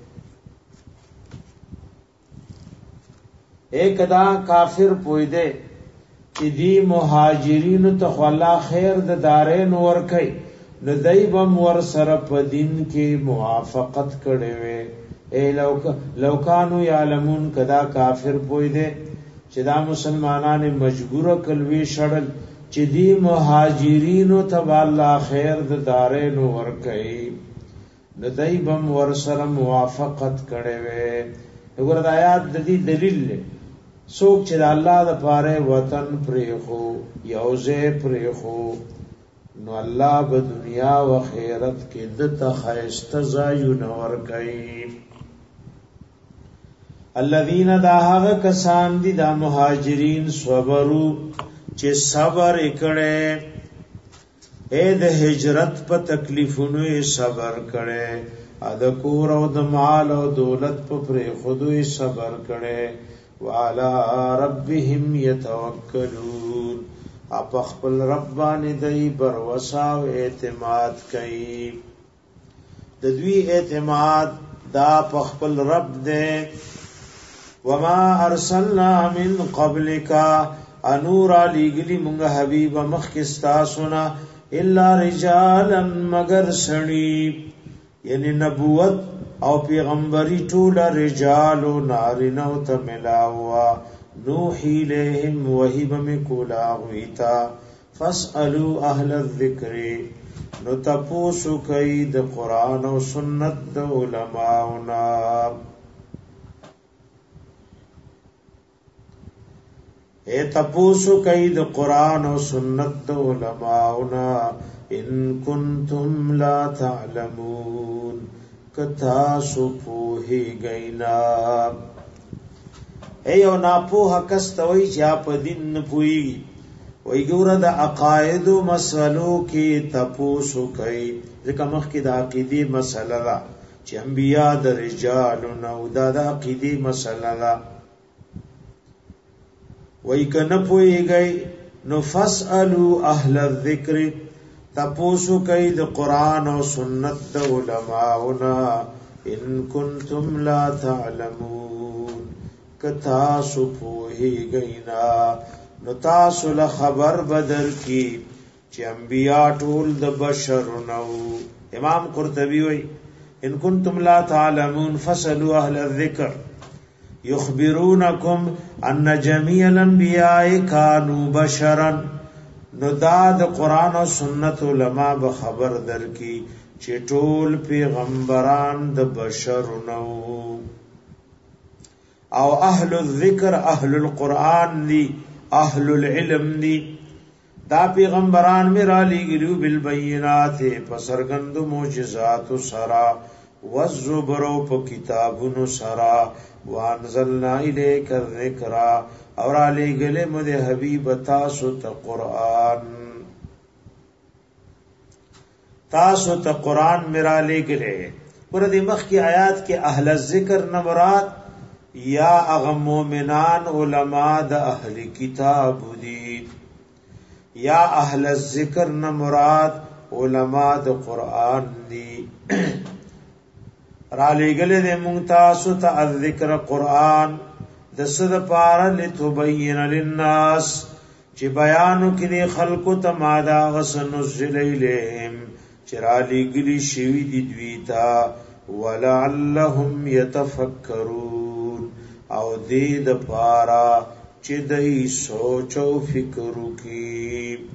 [SPEAKER 1] ایک دا کافر پوی دے چې دی مهاجرین ته خلا خیر د دارین ور کوي نو دای بم ور سره په دین کې موافقت کړي وي اے لو کانوا یعلمون کدا کافر پوی دے چې دا مسلمانانه مجبور کلوي شړل چې دی مهاجرینو ته الله خیر د دارین ور کوي نو دای بم ور سره موافقت کړي وي وګوره د آیات د دې دلیل له سوک چې الله د پاره وطن پرې خو یوزه پرې خو نو الله په دنیا او آخرت کې د تخیست زایو نور کوي الذين داهغه کسان دي د مهاجرین صبرو چې صبر کړي اے د هجرت په تکلیفونو صبر کړي ا د کور او د مال او دولت په پرې خودوي صبر کړي وعلى ربهم يتوکلون اپ خپل رب باندې دای بر وسا او اعتماد کوي د دوی اعتماد دا په خپل رب دې وما ارسلنا من قبلك انور لګلی مونږ حبیب مخکستا سنا الا رجالا مگر سړی یعنی نبوت او پیغمبری ټول رجال و نارینه او ته ملاوا نوحی لهم وهب مکولا غویتا فاسألوا اهل الذکر نو تپوسو کئی د قرآن و سنت د علماؤنا اے تپوسو کئی د قرآن و سنت د علماؤنا ان کنتم لا تعلمون کتاسو پوہی گئینا اے او ناپوہ کستوئی چا پا دن پوئی وی گورا دا عقائد و مسئلو کی تپوسو کئی ذکر مخ کی دا عقیدی مسئلہ دا چی انبیاء دا رجالو نو دا عقیدی مسئلہ دا وی کنپوئی گئی نو فاسألو اہل الذکر تپوسو کئی دا قرآن و سنت دا علماؤنا ان کنتم لا تعلمون کتاسو پوہی گئینا نو تاسو له خبر بدل کی چې انبیاء ټول د بشر نو امام قرطبی وی ان کنتم لا تعلمون فاسألوا اهل الذکر یخبرونکم ان جميع الانبیاء كانوا بشرا نو دا د قران او سنت علما به خبر در کی چې ټول پیغمبران د بشر نو او اهل الذکر اهل القرآن دی اهل العلم دی دا پیغمبران میرا لګلو بالبينات پسرګند معجزات سرا والزبر په کتابونو سرا وانزلنا الیک الذکر اور علی گله مد حبیب تاسو ته قران میرا لګله پر دې مخ کی آیات کې اهل الذکر نه مراد یا اغم مومنان علماء دا اہل کتاب دی یا اہل الذکر نہ مراد علماء دا قرآن دی را لگلے دے منتاسو تا الذکر قرآن دسد پارا لتبین للناس چی بیانو کلی خلقو تا مادا غسنزل الیہم چی را لگلی شوی دی دویتا ولعلهم یتفکرون او دې د پارا چې دای سوچ او فکر وکي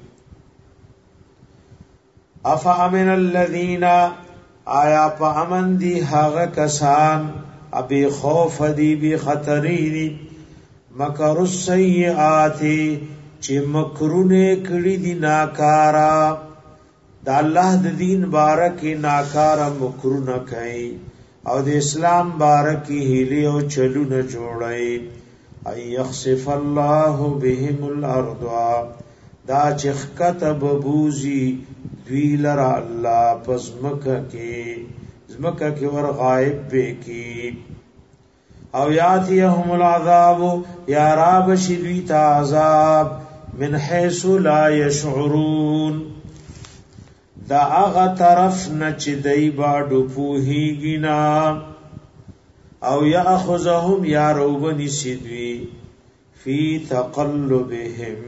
[SPEAKER 1] افامن الذين آیا پامن دي هغه کسان ابي خوف دي بي خطرې دي مکر السيئات چې مکرونه کړي دي ناکارا د الله د دین بارکه ناکارا مکرونه کوي او د اسلام بارکی هیلی او چلو نه جوړای ای یخسف الله بهم الارض دا چې کتب بوزي دوی لرا الله پزمکه کې ور غائب به کی او یاتیهم العذاب یا رب شدوی تا عذاب من حيث لا يشعرون دا آغا طرف نچ دی باڈو پوہیگی نا او یاخذهم یا روبنی سیدوی فی تقلبهم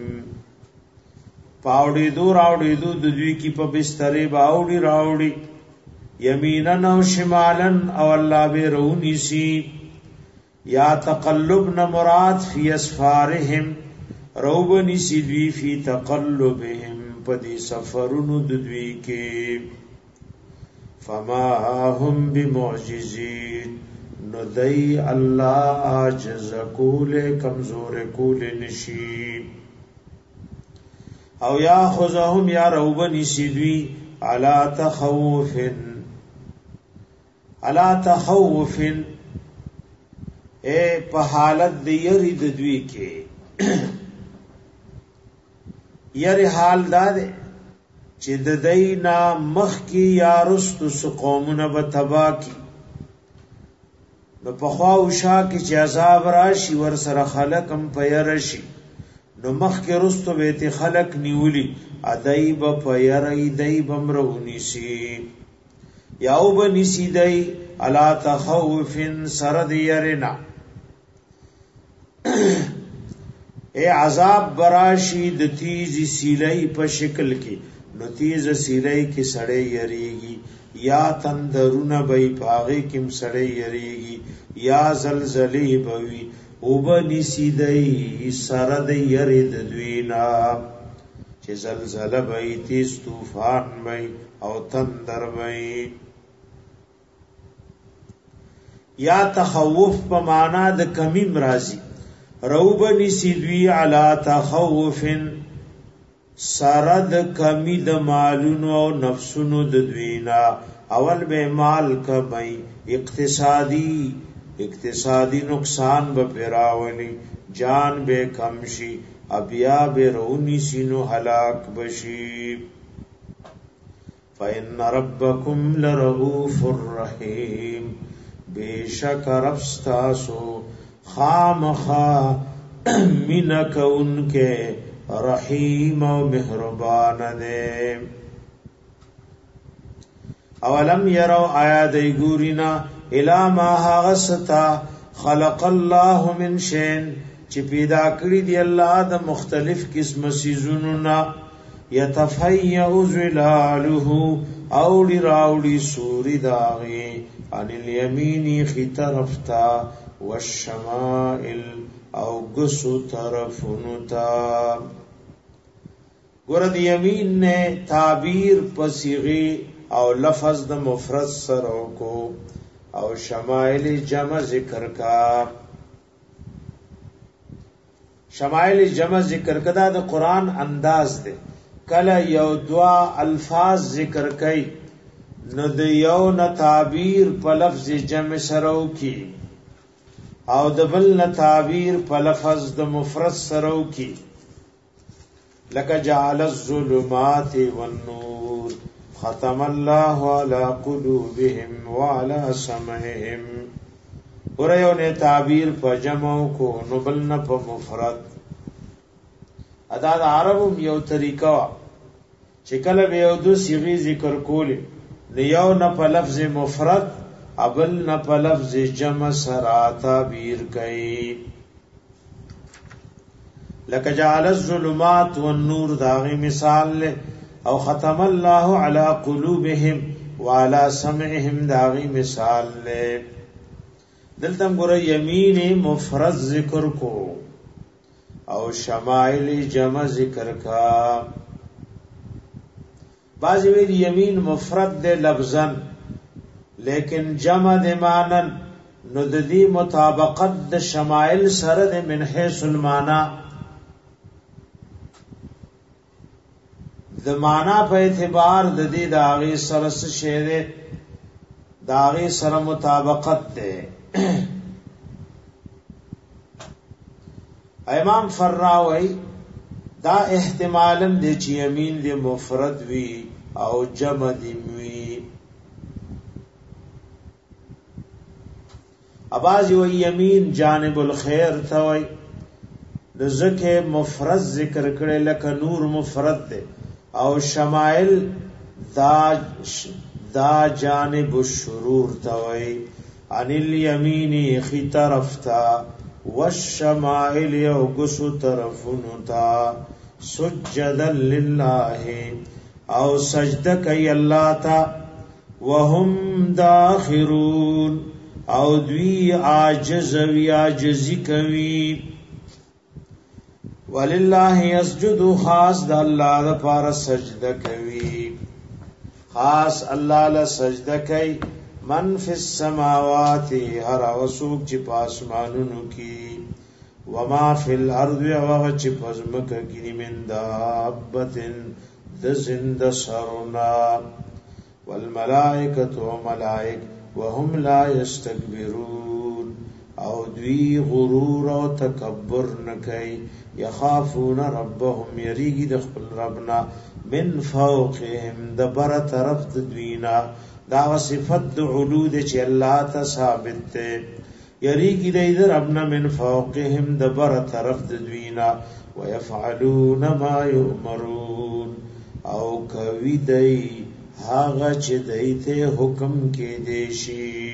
[SPEAKER 1] پاوڑی دو راوڑی دو دوی کی پا بستری باوڑی راوڑی یمینن او شمالن او اللہ بے رونی سی یا تقلب نمراد فی اسفارهم روبنی سیدوی فی تقلبهم پدی سفرونو دوی کې فما هم بمعجزین نو دی الله عاجز کول کمزور کول نشی او یا خذهم یا روبنی سیدوی علا تخوف اے په حالت دی یری دوی کې یری حال داده چې د دینا مخ کی یا رستو سقومونه به تبا کی نو په خوا او شا کی چې عذاب راشي ور سره خلقم پیرشي نو مخ کی رستو به خلق نیولی ادایب پیری دایب امرونی سی یاو بنسی دای الا تخوف سرد یرنا اے عذاب براشی د تیزی سیلئی په شکل کې نو تیز سیلای کی سړی یریږي یا تندرونه بی پاغی کم سړی یریږي یا زلزلې بوي او بنی سیدای سرد یرید دوینا چې زلزلہ بی تیز طوفان بی او تندر بی یا تخوف په معنا د کمیم راځي روبنی سیدوی علا تخوفن سرد کمی د مالونو او نفسونو د دوینا اول به مال کبای اقتصادی نقصان به پیراولی جان به کمشي ابیا به رونی سینو هلاک بشي فإن ربکم لرؤوف الرحیم بیشک رب ستاسو خامخا منک انکے رحیم و مہربان دے اولم یرو آیا دی گورینا الا ما غستا خلق الله من شین چی پیدا کری دی اللہ دا مختلف قسم سیزوننا یتفیع ظلاله اولی راولی سوری داغی عن الیمینی خی طرفتا والشمائل او گسو طرفنتا گرد یمین نے تعبیر پسیغی او لفظ د مفرد سرو کو او شمائل جمع ذکر کا شمائل جمع ذکر کدا د قرآن انداز دے کلا یو دعا الفاظ ذکر کئی نو د یو نه تعبیر په لفظ جمع سرو کی او د بل نه تعبیر په لفظ د مفرد سرو کی لک جعل الظلمات والنور ختم الله على قلوبهم وعلى سمعهم اور یو نه تعبیر په جمع کو نو بل نه په مفرد ادا د عربو یو طریقہ چې کله به یو د صيغه ذکر کولی لیو نه په لفظ مفرد ابل نه په لفظ جمع سرا تعبیر کئ لک جعل الظلمات والنور داغی مثال لے او ختم الله على قلوبهم وعلى سمعهم داغی مثال لے دلتم گره یمین مفرد ذکر کو او شمائل جمع ذکر کا بعضی ویل یمین مفرد دے لفظن لیکن جمع دے مانن نو د دې مطابقت د شمائل سره د من حيث المعنى د معنا په اعتبار د دې د هغه سره څه شی ده د هغه سره مطابقت ده امام فراوی دا احتمالاً د چې یمین د مفرد وی او جمع دی وی اباظی و یمین جانب الخیر توی ذکر مفرد ذکر کرے لکه نور مفرد دے او شمائل دا جانب الشرور توی عن الیمینی خی طرفتا والشمائل او گسو طرفنتا سجدا للہ او سجدہ کئی اللہ تا وهم داخرون او دوی عاجز وی عاجزی کوي ولله يسجد خاص د الله لپاره سجده کوي خاص الله له سجده کوي من فی السماوات هر وسوک چې پاسمانونو کې وما فی الارض او چې پزمکه کې من دابتن د زنده سرنا والملائکه وملائک وهم لا يستكبرون او دوی غرور او تکبر نکي يخافون ربهم يريږي د خپل ربنا من فوقهم د بر طرف د دوینا دا صفت د علود چې الله ته ثابت ده يريږي د ربنا من فوقهم د بر طرف د دوینا ويفعلون ما يؤمرون او کوي دی هاغه چې دایته حکم کې دیشي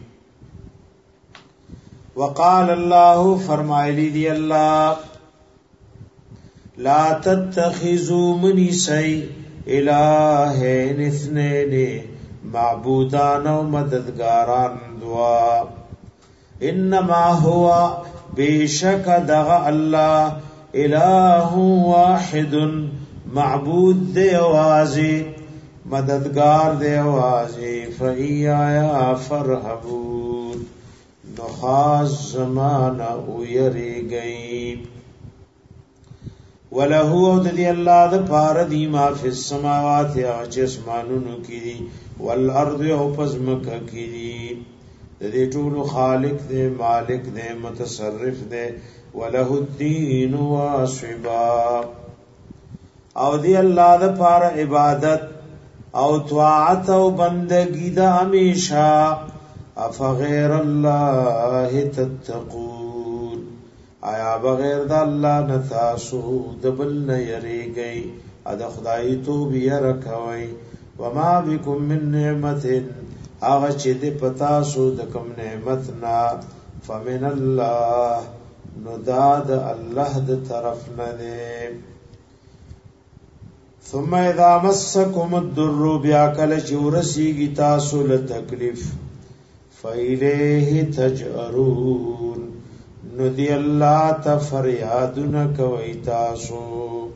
[SPEAKER 1] وقال الله فرمایلی دی الله لا تتخذوا من سی الہین اثنین معبودان و مددگاران دوا انما ہوا بیشک دغ اللہ الہ واحد معبود دے آوازی مددگار دے آوازی فَإِيَّايَ فَارْهَبُونَ نخاص زمان اویری گئی وَلَهُ اُدْدِي اللہ دا پاردی ما فی السماوات آچ اسمانونو کی دی والارض او پزمکہ کی دی دے طول خالق دے مالک دے متصرف دے وَلَهُ الدِّينُ وَاسْوِبَا او دی اللہ دا پار عبادت او طاعت او بندگی دا ہمیشہ افغیر اللہ تتقون آیا بغیر دا اللہ نتاسو دبل نیری گئی اد خدای تو بیرکوئی وما بکم من نعمت آغا چی دی پتاسو دکم نعمتنا فمن اللہ نداد اللہ دا طرف ندے ثم اذا مسکم الضر بیا کل چورسی تاسو لتکلیف فإلیہ تجأرون ندی اللہ تفریادن کوئی تاسو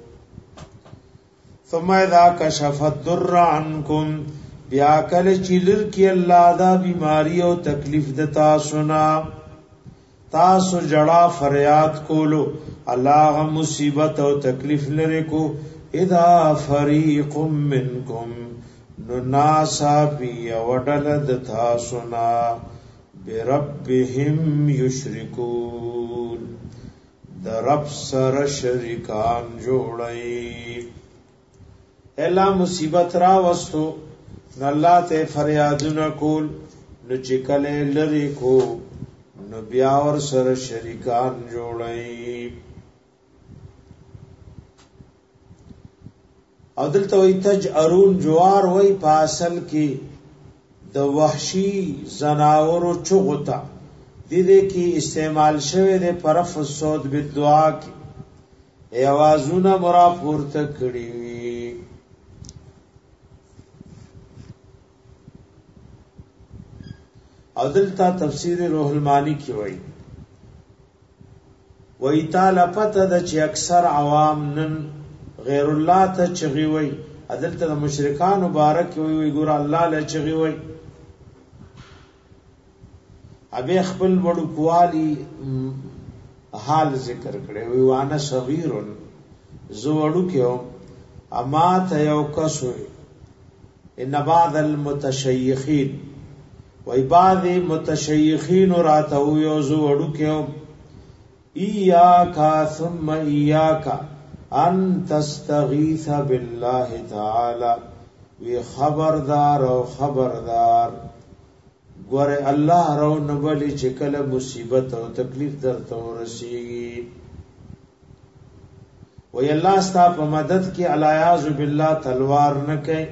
[SPEAKER 1] ثم اذا کشف الضر عنکم بیا کل چلر کی اللہ دا بیماری و تکلیف دا تاسونا تاسو جڑا فریاد کولو اللہ غا مصیبت و تکلیف لرے کو اذا فریق منکم نناسا بی وڈلد تاسونا بربهم یشرکون در رب سر شرکان جوڑئی اللہ مصیبت را وستو نو اللہ تے فریادنا کول نو چکلے لری کو نو بیاور سر شرکان جوڑئی او دلته وی تجأرون جوار وی پاسل کی د وحشی زناورو چغتا دیده کی استعمال شوه ده پرف الصوت بالدعا کی ایوازونا مرا پورتا کڑیوی او دلته تفسیر روح المانی کی وی تالا پتا ده چه اکثر عوام نن غیر الله ته چغي وي عدالت د مشرکان مبارک وي ګور الله له چغي وي ابي خپل وړو کوالي حال ذکر کړي وي وانا صغير زو وړو کېو اما ته یو کسو ان بعض المتشيخين وي بعض متشيخين راته یو زو وړو کېو اياک ثم اياک ان تستغیث بالله تعالی وی خبردار او خبردار ګوره الله رو نبلی چې کله مصیبت او تکلیف درته ورسیږي وی الله ستا په مدد کې الیاذ بالله تلوار نه کوي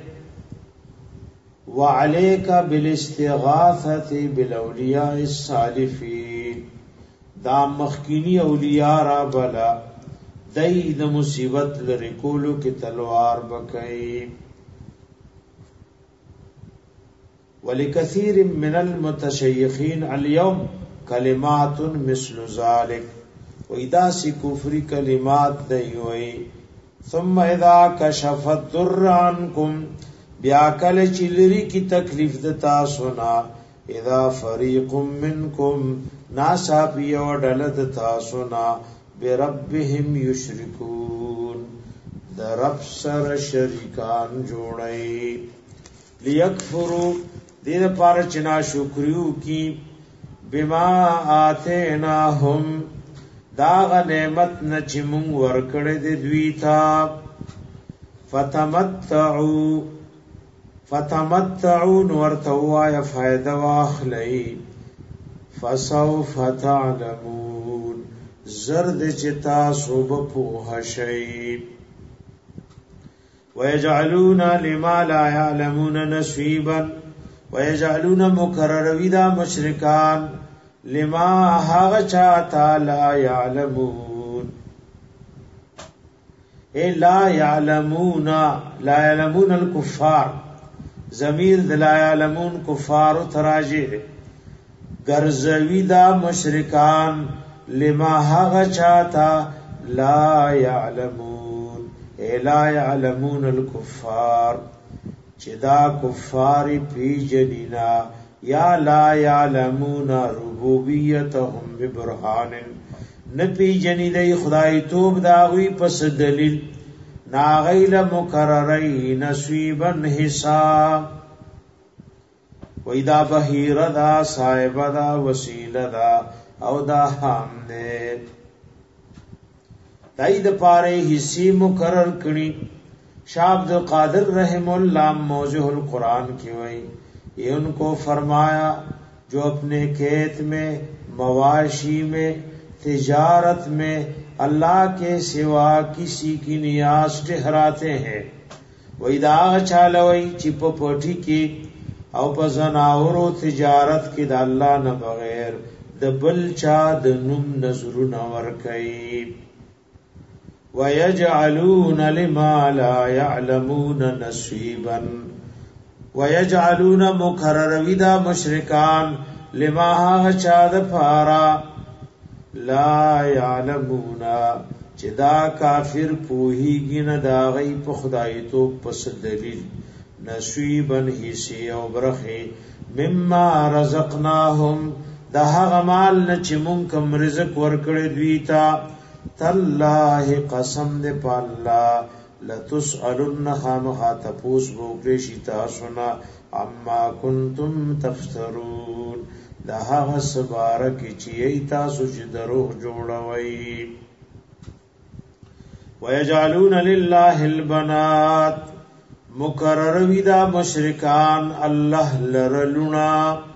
[SPEAKER 1] وعليك بالاستغاثه بالاولیاء الصالحین دا مخکینی اولیاء را بلا دای د مصیبت لری کولو کی تلوار بکئی ولکثیر من المتشیخین اليوم کلمات مثل ذلك واذا سی کفر کلمات دی وی ثم اذا کشف الضر عنکم بیا کل چلری کی تکلیف دتا سنا اذا فریق منکم ناسا پیو ڈلد تا سنا بربهم یشرکون در رب سر شریکان جوڑئی لیکفرو دید پار چنا شکریو کی بما آتیناہم داغ نعمت نچمون ورکڑ دویتا فتمتعون ورتوایا فائدہ واخلئی فسوف تعلمون زرد چتا صوب پوحشی ویجعلون لما لا يعلمون نصیبا ویجعلون مکرروی دا مشرکان لما حاغ چاہتا لا يعلمون اے لا یعلمون الکفار ضمیر د لا یعلمون کفار تراجع گرزوی دا مشرکان لما هغه چاته لا یعلمون اے لا یعلمون الکفار چې دا کفار پی جنینا یا لا یعلمون ربوبیتهم ببرهان نپی جنی دی خدای توب داوی پس دلیل ناغیل مکرری نصیبا حساب ویدا بحیر دا صاحب دا وسیل دا او دا حام دے دائی دا پارے حصی مکرر کنی شاہ عبدالقادر رحم اللہ موضوع القرآن کی وئی یہ ان کو فرمایا جو اپنے کھیت میں مواشی میں تجارت میں اللہ کے سوا کسی کی نیاز ٹہراتے ہیں وہی داغ چالوئی چپ پوٹھی کی او پزناورو تجارت کی دا اللہ نہ بغیر د بل چا د نم نظر نور کئی ويجعلون لما لا يعلمون نصيبا ويجعلون مکرر ودا مشرکان لما چا د پارا لا يعلمون چدا کافر پوہیږي نه دا غي په خدای تو پس دلیل نصیبا حصے او برخه مما رزقناهم دا هغه مال نه چې مونږ کوم رزق ورکړې دوی تا تالله قسم دې په الله لتسالن خامخا تپوس وګړي شي تاسو نه اما کنتم تفترون دا هغه سباره کې چې تاسو چې دروغ جوړوي ويجعلون لله البنات مکرر ودا مشرکان الله لرلونا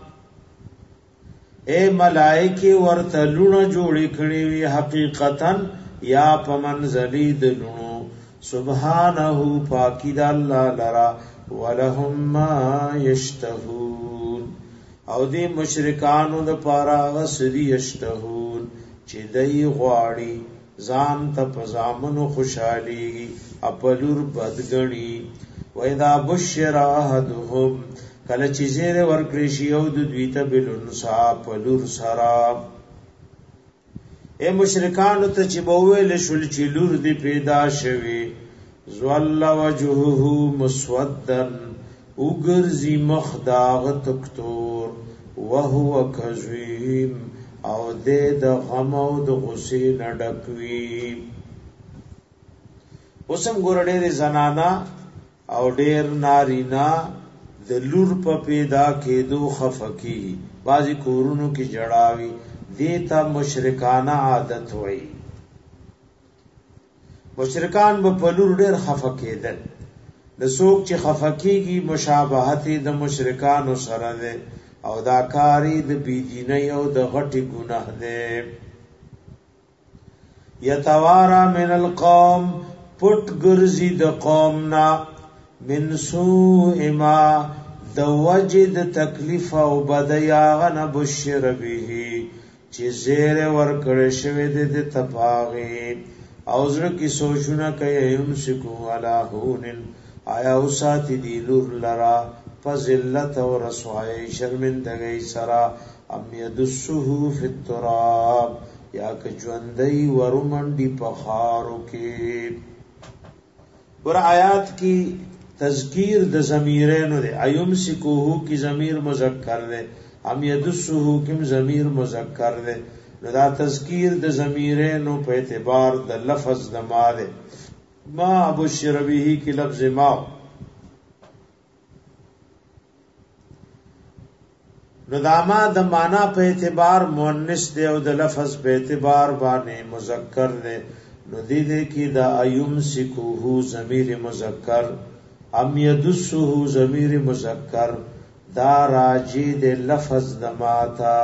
[SPEAKER 1] اے ملائکه ورته لونه جوړی کړي وی حقیقتا یا پمنزلی دلونو سبحانه پاکی د الله لرا ولهم ما یشتهون او دې مشرکانو د پارا غسری یشتهون چې دای غواړي ځان ته پزامنو خوشحالي خپلور بدګنی وَإِذَا بُشِّرَ أَحَدُهُمْ کله چې زیره ورکړي شي او د دوی ته بلونسا پلور سرا اے مشرکان ته چې بوویل شول چې لور دی پیدا شوی زوال وجهه مسودن وګرځي مخ داغ تکتور وهو کظیم او د غم او د غصې نډکوي اوسم ګورډې زنانا او ډیر نارینا د لور په پیدا کېدو خفقي بازي کورونو کې جړاوي دیتا مشرکانه عادت وای مشرکان په لور ډیر خفقېدل د څوک چې خفقيږي مشابهت د مشرکانو سره ده او دا کاری د بيدینۍ او د غټي ګناه ده یتوارا من القوم پټ ګرځي د قومنا من سوء ما د وجد تکلیف او بدیا غن بشر به چې زیر ور کړه شوی د تپاغي او زړه کی سوچونه کوي یمسکو علا هونن آیا اوساتی دی لور لرا فذلت او رسوای شرمندګي سرا ام یدسه فی التراب یا ک ژوندۍ ورمنډي په خارو کې ور آیات کی تذکیر د ضمیرینو ده ایوم سکوه کی ضمیر مذکر ده ام یدسه کی ضمیر مذکر ده دا تذکیر د ضمیرینو په اعتبار د لفظ د ما ده ما بشر به کی لفظ ما نداما د معنا په اعتبار مؤنث ده او د لفظ په اعتبار باندې مذکر ده نو دې کی دا ایوم سکوه ضمیر مذکر ام یدسه ضمیر مذکر دا راجی د لفظ د ماتا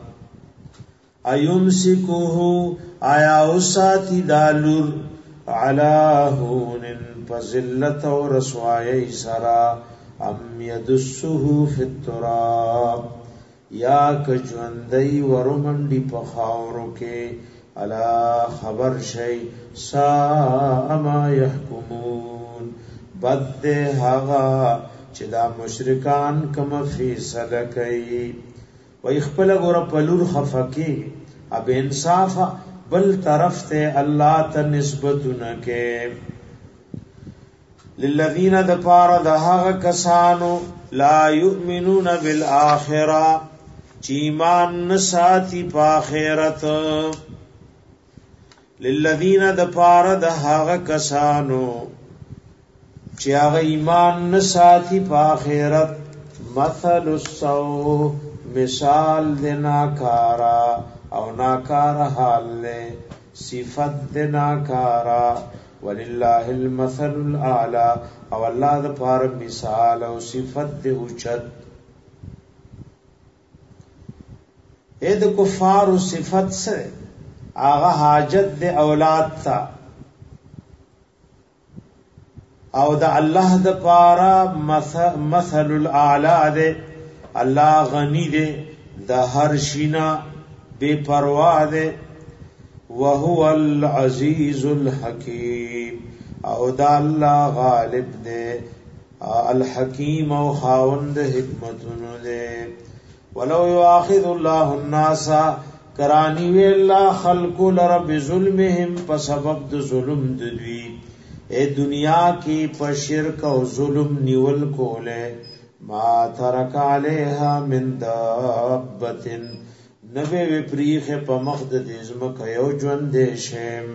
[SPEAKER 1] ایمسکوه آیا اوساتی دالور علا هون فزلت و رسوائی سرا ام یدسه فی التراب یا کجوندی ورمنڈی پخاورو کے الا خبر شي ساء ما يحكمون بد هغه چې دا مشرکان کوم فیصله کوي وای خپل ګور پلور خفکی اب انصاف بل طرف ته الله ته نسبتونه کې للذین دپار د هغه کسانو لا یؤمنون بالآخرة چې ایمان نساتی په آخرت للذین دپار د هغه کسانو چې هغه ایمان نساتی په آخرت مثل السوء مثال د ناکارا او ناکارا حال له صفت د ناکارا ولله المثل الاعلى او الله د پار مثال او صفت د اوچت اې د کفار صفت سره هغه حاجت د اولاد تا او د الله د پارا مثل الاعلى ده الله غنی ده د هر شینا بے پروا ده وهو العزیز الحکیم او دا الله غالب ده الحکیم او خاوند حکمتونو ده ولو یؤاخذ الله الناس کرانی وی الله خلق لرب ظلمهم په سبب د ظلم د دوی اے دنیا کی په شرک او ظلم نیول کوله ما ترک علیها من دابت نبی وی پریخ په مخد د ازمک یو ژوند شم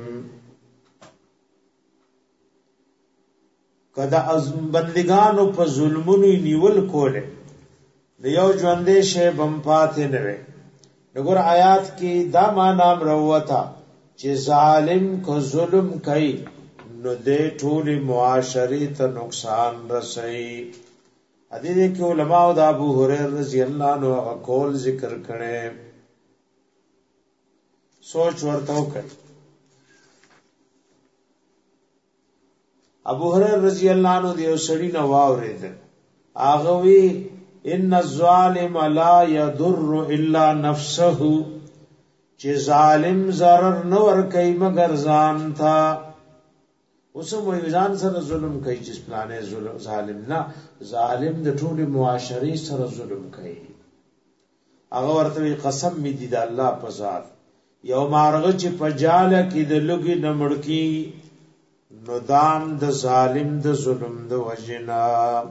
[SPEAKER 1] کدا از بندگانو په ظلمونو نیول کوله د یو ژوند شه بم پاتې نه وي وګور آیات کې دا معنا وروتا چې ظالم کو ظلم کوي نو دې ټولي معاشري ته نقصان رسي ادي دې کې علماء او ابو هريره رضی الله عنه قول ذکر کړي سوچ ورته وکړي ابو هريره رضی الله عنه دیو سړی نو واورېدل هغه وی ان الظالم لا يضر الا نفسه چې ظالم ضرر نه ور کوي مگر ځان تا اوس مو ځان سره ظلم کوي چې پلانې ظالم نه ظالم د ټولي معاشري سره ظلم کوي هغه ورته قسم می دي د الله په ذات یو مارغه چې پجاله کې د لګي نمړکی نو دام د ظالم د ظلم د وجنا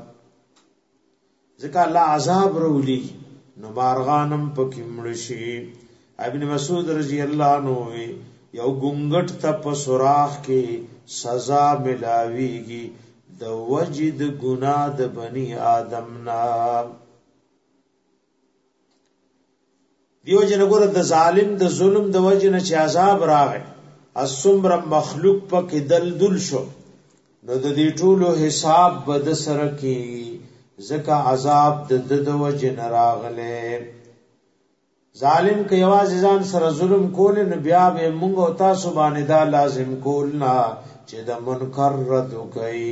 [SPEAKER 1] ځکه الله عذاب رولي نو مارغانم پکې مړشي ابن مسعود رضی الله عنه یو ګنګټ ته په سوراخ کې سزا ملاويږي د وجد ګناه د بني آدم نا دیو جن ګور د ظالم د ظلم د وجنه چې عذاب راغی اسمر مخلوق پکې دلدل شو نو د دې ټولو حساب بد سره کې زکه عذاب د وجنه راغله ظالم کې आवाज ځان سره ظلم کول نه بیا به موږ او تاسو باندې دا لازم کول نه چې د منکر رد کوي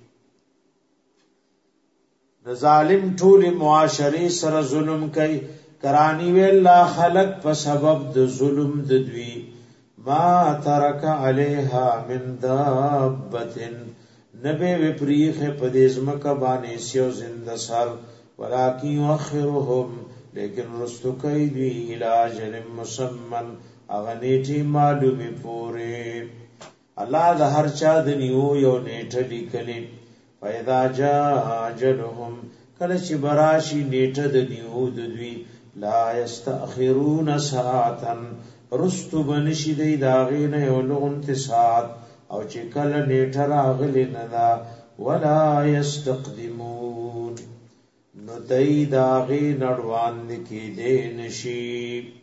[SPEAKER 1] د ظالم ټول معاشري سره ظلم کوي کرانی وی الله خلق په سبب د ظلم د دوی ما ترک علیها من دابتن نبی وی پریخ په دې زمکه باندې سیو زنده سر ولکن یؤخرهم لیکن رستو کوي دی الاجل مسمن اغنیټی معلومه پوره الله د هر چا د نیو یو نیټه لیکلی فاذا جاء اجلهم کله چې براشي نیټه د نیو د دوی لا یستاخرون ساعتا رستو بنشي دی داغینه یو لغنت ساعت او چې کله نیټه راغلی نه دا ولا یستقدمون نو دای داغی نړوان کی دې نشي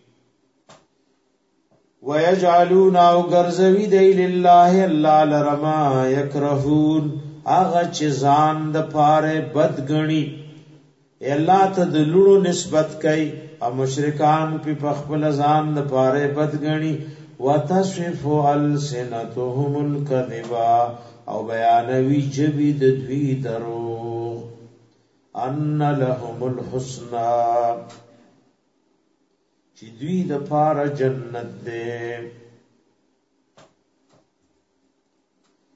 [SPEAKER 1] ويجعلون او غرزوی دی لله الله لرما یکرهون اغه چې ځان د پاره بدګنی الله ته د لړو نسبت کوي او مشرکان په خپل ځان د پاره بدګنی وتصف السنتهم الكذبا او بیانوی جبی د دوی درو ان لهم الحسنى چې دوی د پاره جنت ده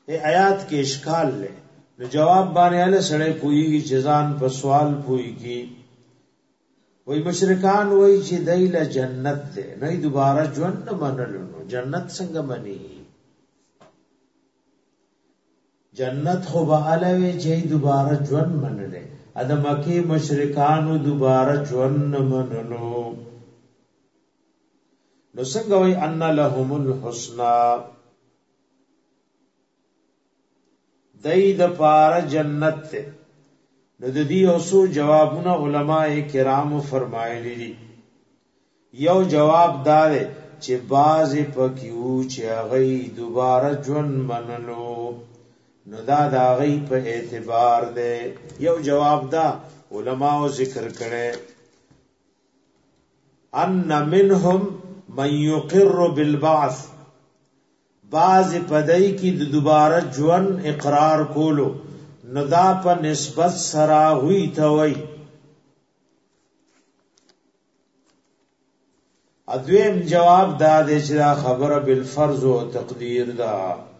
[SPEAKER 1] آیات کې اشکال لے نو جواب باندې له سړی پویږي چې ځان په سوال پویږي وای مشرکان وای چې دایله جنت ده نه دوباره ژوند نه منلو نو جنت څنګه منی جنت خو به الوی چې دوباره ژوند منلې ادم کې مشرکانو دوباره ژوند نه منلو نو څنګه وای ان لهم الحسنى دای د پار جنت ته نو د دې اوسو جوابونه علما کرام فرمایلی دي یو جواب دار چې باز پکیو چې غي دوباره ژوند منلو نو دا غي په اعتبار ده یو جواب دا علما ذکر کړي ان منهم من يقر بالبعث باز پدای کی د دوباره ژوند اقرار کولو نو دا په نسبت سره ہوئی ته وای ادویم جواب دا د چې خبره بالفرض او تقدیر دا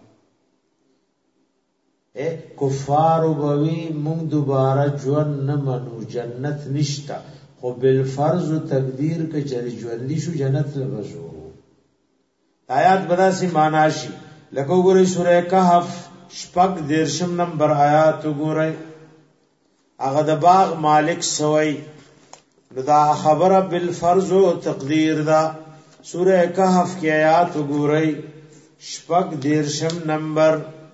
[SPEAKER 1] کفار وبوی مونږ دوباره ژوند نه منو جنت نشتا خو بالفرض او تقدیر کې چې ژوند شو جنت لبسو آیات بدا سی معناشی لکه وګورئ سورہ کهف شپږ دیرشم نمبر آیات وګورئ هغه د باغ مالک سوی نو دا خبره بالفرض او تقدیر دا سورہ کهف کی آیات وګورئ شپږ دیرشم نمبر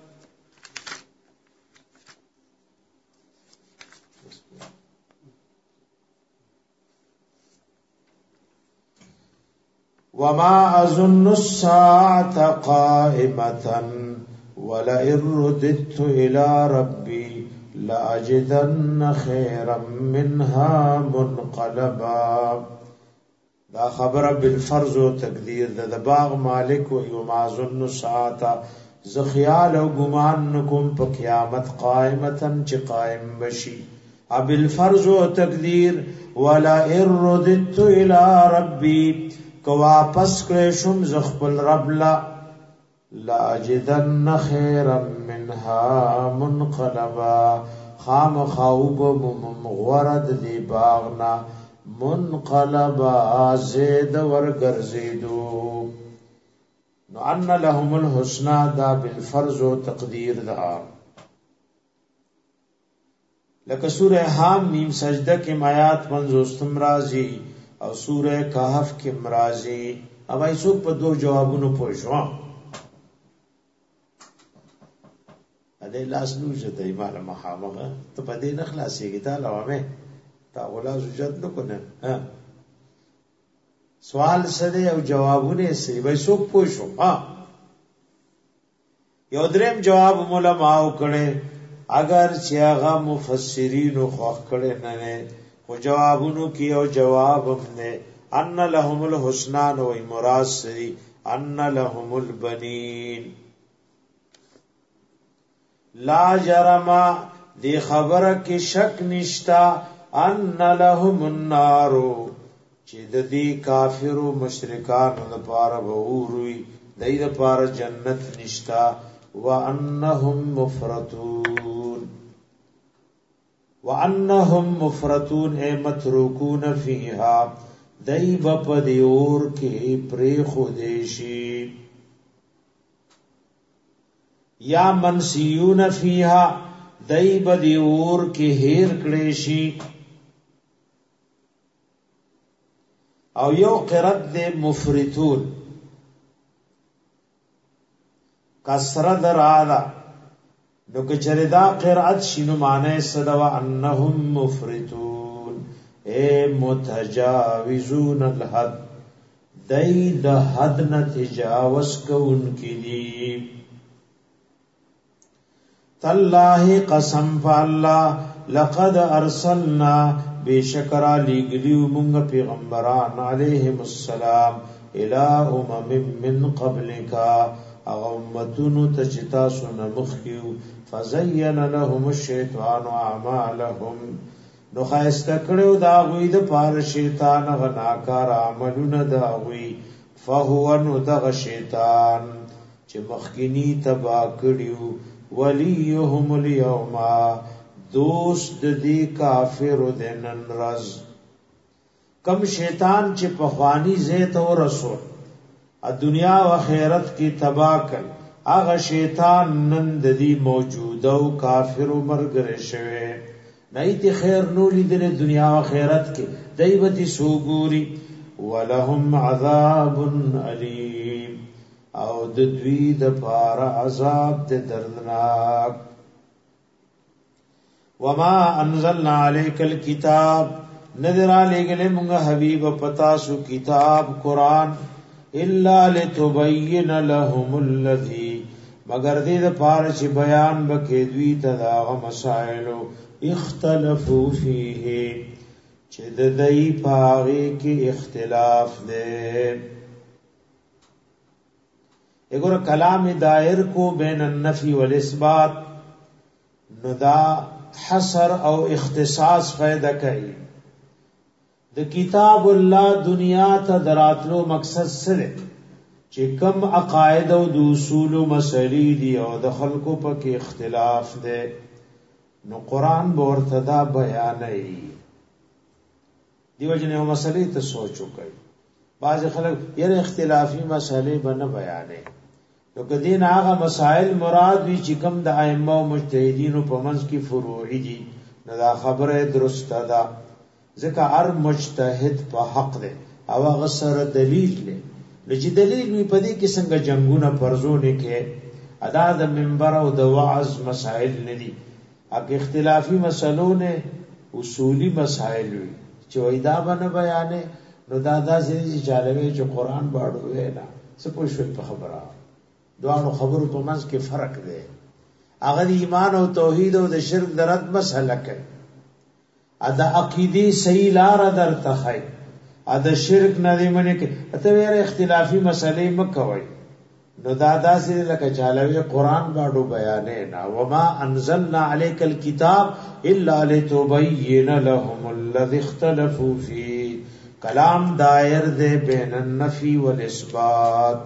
[SPEAKER 1] وما أظن الساعة قائمة ولئن رددت إلى ربي لأجدن خيرا منها منقلبا دا خبر بالفرض و تقدیر دا باغ مالک وما أظن الساعة زخیال و گمان نکم پا قیامت قائمتا چی قائم بشی بالفرض و تقدیر ولئن رددت إلى ربي کو واپس کړې شم زخپل رب لا اجدن خيرا منها منقلبا خام خوب مغورد دی باغنا منقلبا زید ورګرزیدو نو ان لهم الحسنى دا بالفرض و تقدیر دا لکه سورہ حم میم سجدہ کې آیات 50 راځي او سورہ کہف کې مرازی اب ایسو په دو جوابونو پوښوا ا دې لاس نو جته ایمال محامه ته په دې نه خلاصيږي تا لوامه تا ولا زجت نو کنه سوال سره او جوابونه سي وای سو پوښو یو دریم جواب علماء کړي اگر چې هغه مفسرین خو کړي نه و جوابونو کی او جواب نے ان لهم الحسنى و مراد سری ان لهم البنین لا جرم دی خبره کی شک نشتا ان لهم النار چې د دې کافر او مشرکان لپاره وروي دای لپاره جنت نشتا وانهم مفرطون وانهم مفرطون اے متروکون فیها دایب پدیور کې پری خودشی یا منسیون فیها دایب دیور کې هیر کړي شي او یو قرات دے مفرطون کسر در آلا نو کچر دا قرات شنو معنی صدوا انہم مفرطون اے متجاوزون الحد دی دا حد نتجاوز کون کی دی تاللہ قسم فاللہ لقد ارسلنا بے شکرا لیگلیو منگ پیغمبران علیہم السلام الى من قبلکا اغمتونو تچتا سنمخیو فزین لهم الشیطان اعمالهم نو خیستکڑیو داغوی دا پار شیطان غناکار عملون داغوی فهو نو دغ شیطان چې مخکینی تبا کړیو ولیهم اليوم دوست د دې کافر د نن راز کم شیطان چې په خوانی زیت او رسول ا دنیا او آخرت کې تبا کړ هغه شیطان نن د دې موجوده او کافر مرګره شوه نایت خیر نو لیدل دنیا او آخرت کې دایبتی سوګوري ولهم عذاب علیم او د دوی د پار عذاب د دردناک وما انزلنا عليك الكتاب نذر علیگلے منگا حبیب پتا سو کتاب قرآن الا لتبین لهم الذی مگر دې د پاره چې بیان بکې دوی ته دا مسائل اختلافو فيه چې د دې پاره کې اختلاف ده وګوره کلام دائر کو بین النفی والاثبات نو دا حصر او اختصاص فائدہ کوي د کتاب الله دنیا ته دراتلو مقصد سره چې کم عقاید او د اصول او مسلې دي او د خلکو په کې اختلاف ده نو قران به ورته بیانوي دیو جنې مسلې ته سوچو کوي بعض خلک یې اختلافي مسلې باندې بیانې نو کدين هغه مسائل مراد وی چې کم د ائمه او مجتهدینو په منځ کې فروعي دي نو دا خبره درسته ده ځکه هر مجتهد په حق ده او هغه سره دلیل لري لږ دلیل وی په دې کې څنګه جنگونه پرزونه کې ادا د منبر او د وعظ مسائل ندي اګه اختلافي مسلو نه اصولی مسائل وی چې وېدا باندې بیانې نو دا داسې چې چالوي چې قران باندې وینا څه پوښښ په خبره دوانو خبرو په منځ کې فرق دی هغه ایمان او توحید او د شرک درت مسله کوي ادا عقیدی صحیح لار در تخای ادا شرک نه دی منه کې ته ویره اختلافي مسلې مکوي نو دا داسې لکه چالوي قران باندې بیانې نه وما انزلنا عليك الكتاب الا لتبين لهم الذي اختلفوا فيه کلام دائر دے بین النفی والاثبات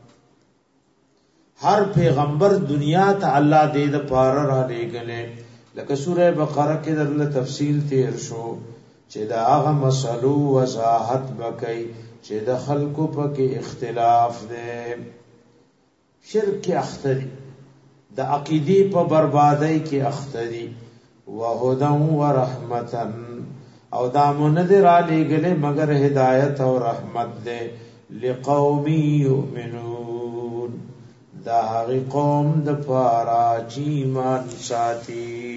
[SPEAKER 1] ہر پیغمبر دنیا ته الله دې د پار را لېګلې لکه سوره بقره کې درله تفصیل تیر شو چې دا هغه مسلو وضاحت وکړي چې د خلکو په کې اختلاف ده شرک کې اختری د عقیدی په بربادی کې اختری وهدى ورحمتا او دا منذر علی گله مگر ہدایت اور رحمت دے لقوم یؤمنون دا هغه قوم د پارا چې ایمان ساتي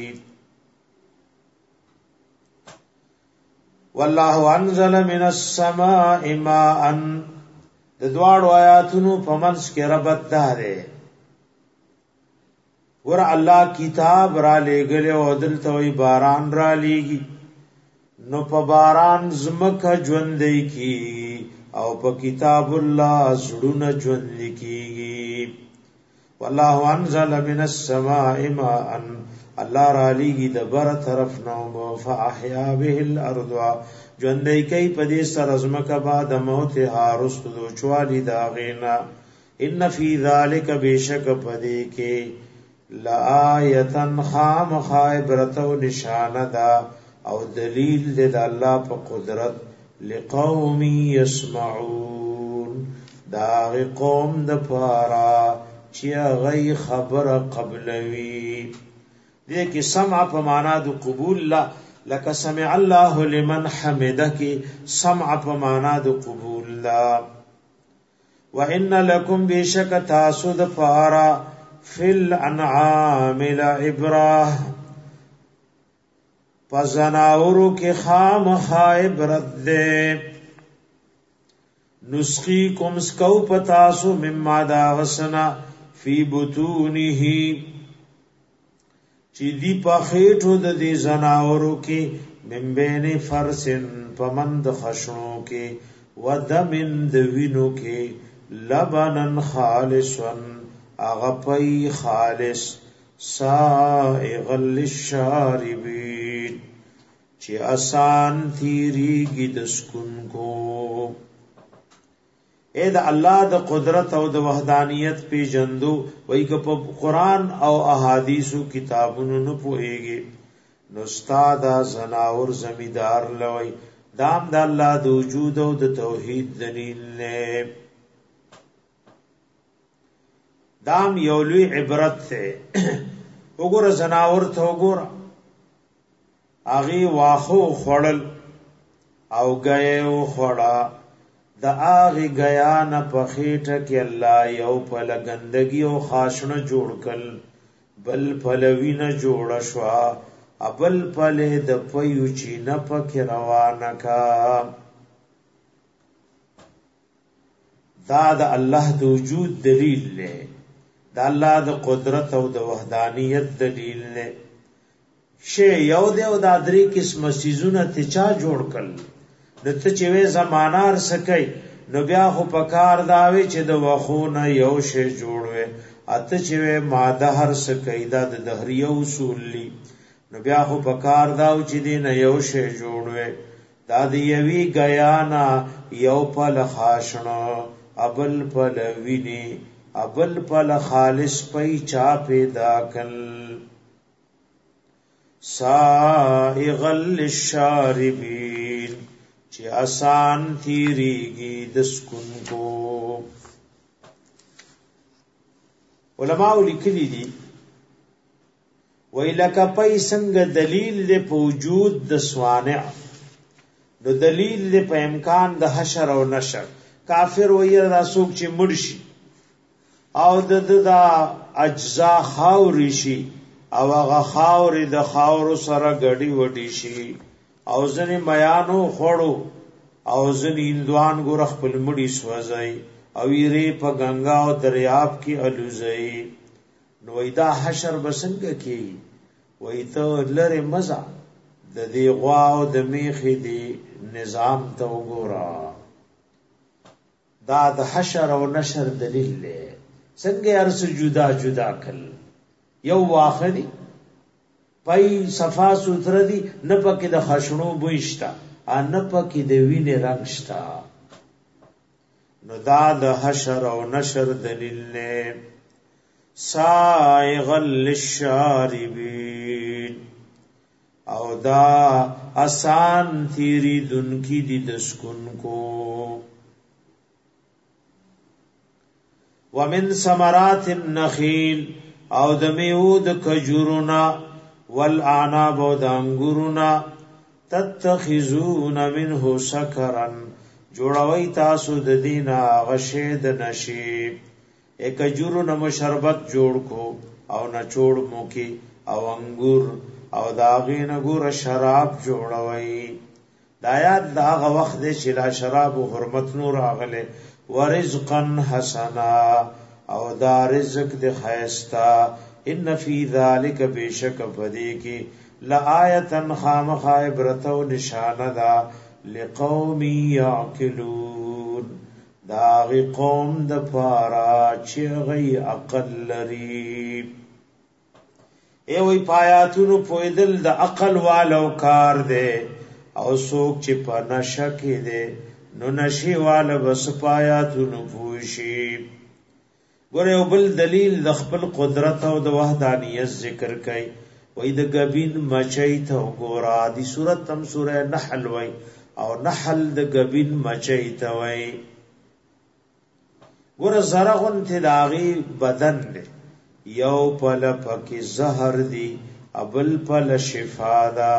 [SPEAKER 1] والله انزل من السماء ماء د دواړو آیاتونو په منځ کې ربط ده ور الله کتاب را لېګل او دلته وی باران را لېږي نو په باران زمکه ژوندې کی او په کتاب الله زړونه ژوندې کیږي والله انزل من السماء ماء الله را لېږي د بر طرف نو فاحیا به الارض ژوندې کوي په دې سر زمکه بعد موت هارست دو چوالی دا غینا ان فی ذلک بشک پدې کې لآیتن خام خایبرت و نشاندا او دلیل دے دا اللہ پا قدرت لقوم یسمعون دا غی قوم دا پارا چیا غی خبر قبلوی دے کی سمع پا مانا دو قبول لکا سمع اللہ لمن حمدہ کی سمع پا مانا دو قبول وَإِنَّ لَكُمْ بِشَكَ تَاسُدْ پارا فِي الْأَنْعَامِ لَعِبْرَةً پزناورو کے خام خائبرت دے نسخی کم سکو پتاسو مما داغسنا فی بطونہی چی دی پا خیٹو دا دی زناورو کے من بین فرسن پمند خشنو کے ودمن دوینو کے لبنن خالصن اغپی خالص سائغ للشاربین چی آسان تیری گی دسکن کو اې د الله د قدرت او د وحدانیت پی جندو وای که په قران او احادیثو کتابونو نه پوهیږي نو استاد زناور زمیدار لوي دام د الله د وجود او د توحید دلیل نه دام یو لوی عبرت ته وګوره زناور ته وګوره اغي واخو خړل او غيو خړا د اغي غیا نه په خېټه کې الله یو په لګندګي او خاصنه جوړ کړ بل پلوی نه جوړ شوا ابل پله د پيو چی نه پکې روانه کا دا د الله د وجود دلیل نه د الله د قدرت او د وحدانیت دلیل نه شی یو د او د درې قسم سيزونه ته چا جوړ کړل دته چې وې زمانار سکي نو بیا خو پکار داوي چې د وخونه یو شی جوړوي اته چې وې ماده هر سکي دا د دهریو اصول لی نو بیا خو پکار داو چې دین یو شی جوړوي دا د یوي غیانا یو پل خاصنو ابل پل ویني ابل پل خالص پي چا پیدا کل سائغل للشاربین چې آسان تیریږي د سکون کو علماء لیکلي دي ویلک پای څنګه دلیل له وجود د سوانع نو دلیل له په امکان د حشر او نشر کافر وایي راسوک چې مرشي او د اجزا خاوري شي او هغه خاور د خاور سره غړي وډي شي او ځنې میانو خړو او ځنې اندوان ګور خپل مړي سوځي او یې په گنگا او دریاب کې الوزي نو ایدا حشر بسنګ کی وای ته لره مزه د دې غوا او د میخې دی نظام ته وګورا دا د حشر او نشر دلیل دی څنګه ارس جدا جدا کړ یو واخدي پای صفا سوتره دي نه پکې د خشنو بوښتا ان پکې د وینې رنگ شتا نو دا د حشر او نشر دلیل نه سائغ للشاربین او دا آسان تیری دن کی دی دسکن کو ومن ثمرات النخیل او د میوه د کجورنا والاعناب او د انګورنا تتخذون منه سکرا جوړوي تاسو د دینه غشید نشیب ایک کجورو نمو شربت جوړ کو او نچوړ مو کی او انګور او داغین ګور شراب جوړوي دایات داغه وخت چې لا شراب او حرمت نور اغله ورزقا حسنا او دا رزق د خیستا ان فی ذلک بیشک فدی کی لآیتن خامخ عبرت و نشانه دا لقوم یعقلون دا غی قوم د پارا چې غی عقل لري ای وی پایاتونو پویدل د عقل والو کار دی او سوک چې په نشه کې دی نو نشي والا بس پایاتونو پوشي ګوره یو بل دلیل د خپل قدرت او د وحدانیت ذکر کوي وای د غبین مچای ته ګورا دی سورۃ تم سورہ نحل وای او نحل د غبین مچای ته وای ګوره زرغون ته داغي بدن دی یو پل پکې زهر دی ابل پل شفا دا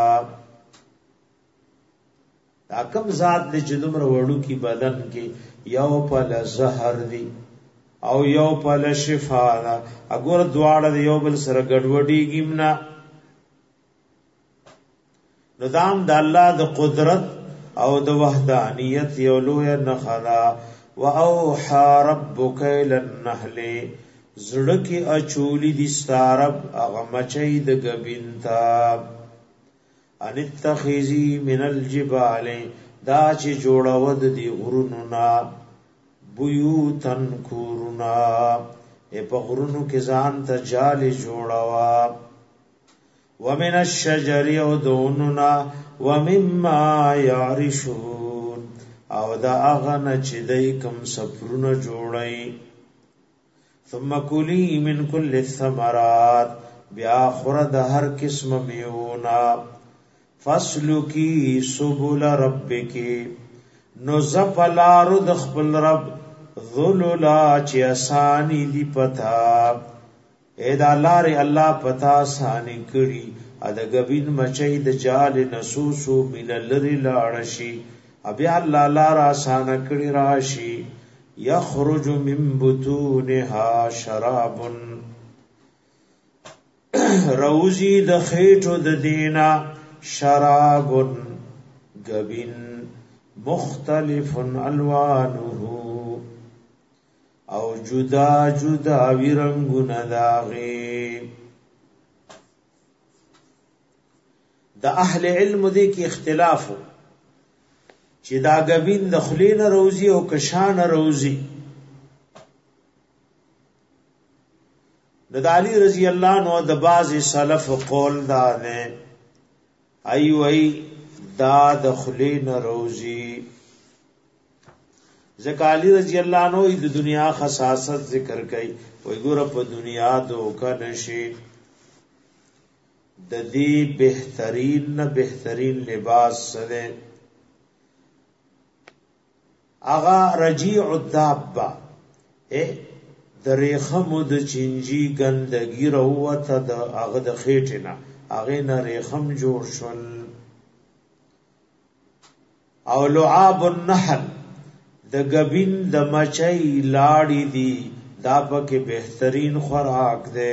[SPEAKER 1] کم ذات دې چې دومره وړو کې بدن کې یو پل زهر دی او یو پل شفا دا اګور دواړه یو بل سره ګډوډي گیمنا ندام د الله د قدرت او د وحدانیت یو لوی نخلا واوحى ربك الى النحل زړکی اچولی دي ستارب اغه مچي د غبینتا ان اتخذي من الجبال دا چې جوړاود دي غرونو نا بيوتن کورنا په غرونو کې ځان ته جال جوړاوا ومن الشجر ودوننا ومما يعرشون او دا اغن چې دای کم سفرونه جوړای ثم کلی من کل الثمرات بیا خورد هر قسم میونا فسلکی سبل ربک نو زپلارو د خپل رب ذللا چې اسانی دی پتا اے دا لارې الله پتا اسانی کړي ا د غبین مچي د جال نسوسو بل لری لاړ شي ابي الله لار اسانه کړي راشي يخرج من بطونها شراب روزي د خېټو د دینا شراب غبین مختلف الوانه او جدا جدا ویرنگونه داغي د اهل علم دي کې اختلاف چې دا غبین د خلین روزي او کشان روزي د علی رضی الله عنه د باز سلف قول دا نه ای دا د خلین روزي زکالی رضی اللہ عنہ د دنیا خصاصت ذکر کئی وی گور په دنیا دوکا نشی د دې بهترین لباس سره اغا رجیع الدابه د ریخم د چنجی گندگی روته د اغه د خېټنا اغه نه ریخم جوړ شول او لعاب النحل د غبین د مچای لاړی دی دا پکې بهترین خوراک ده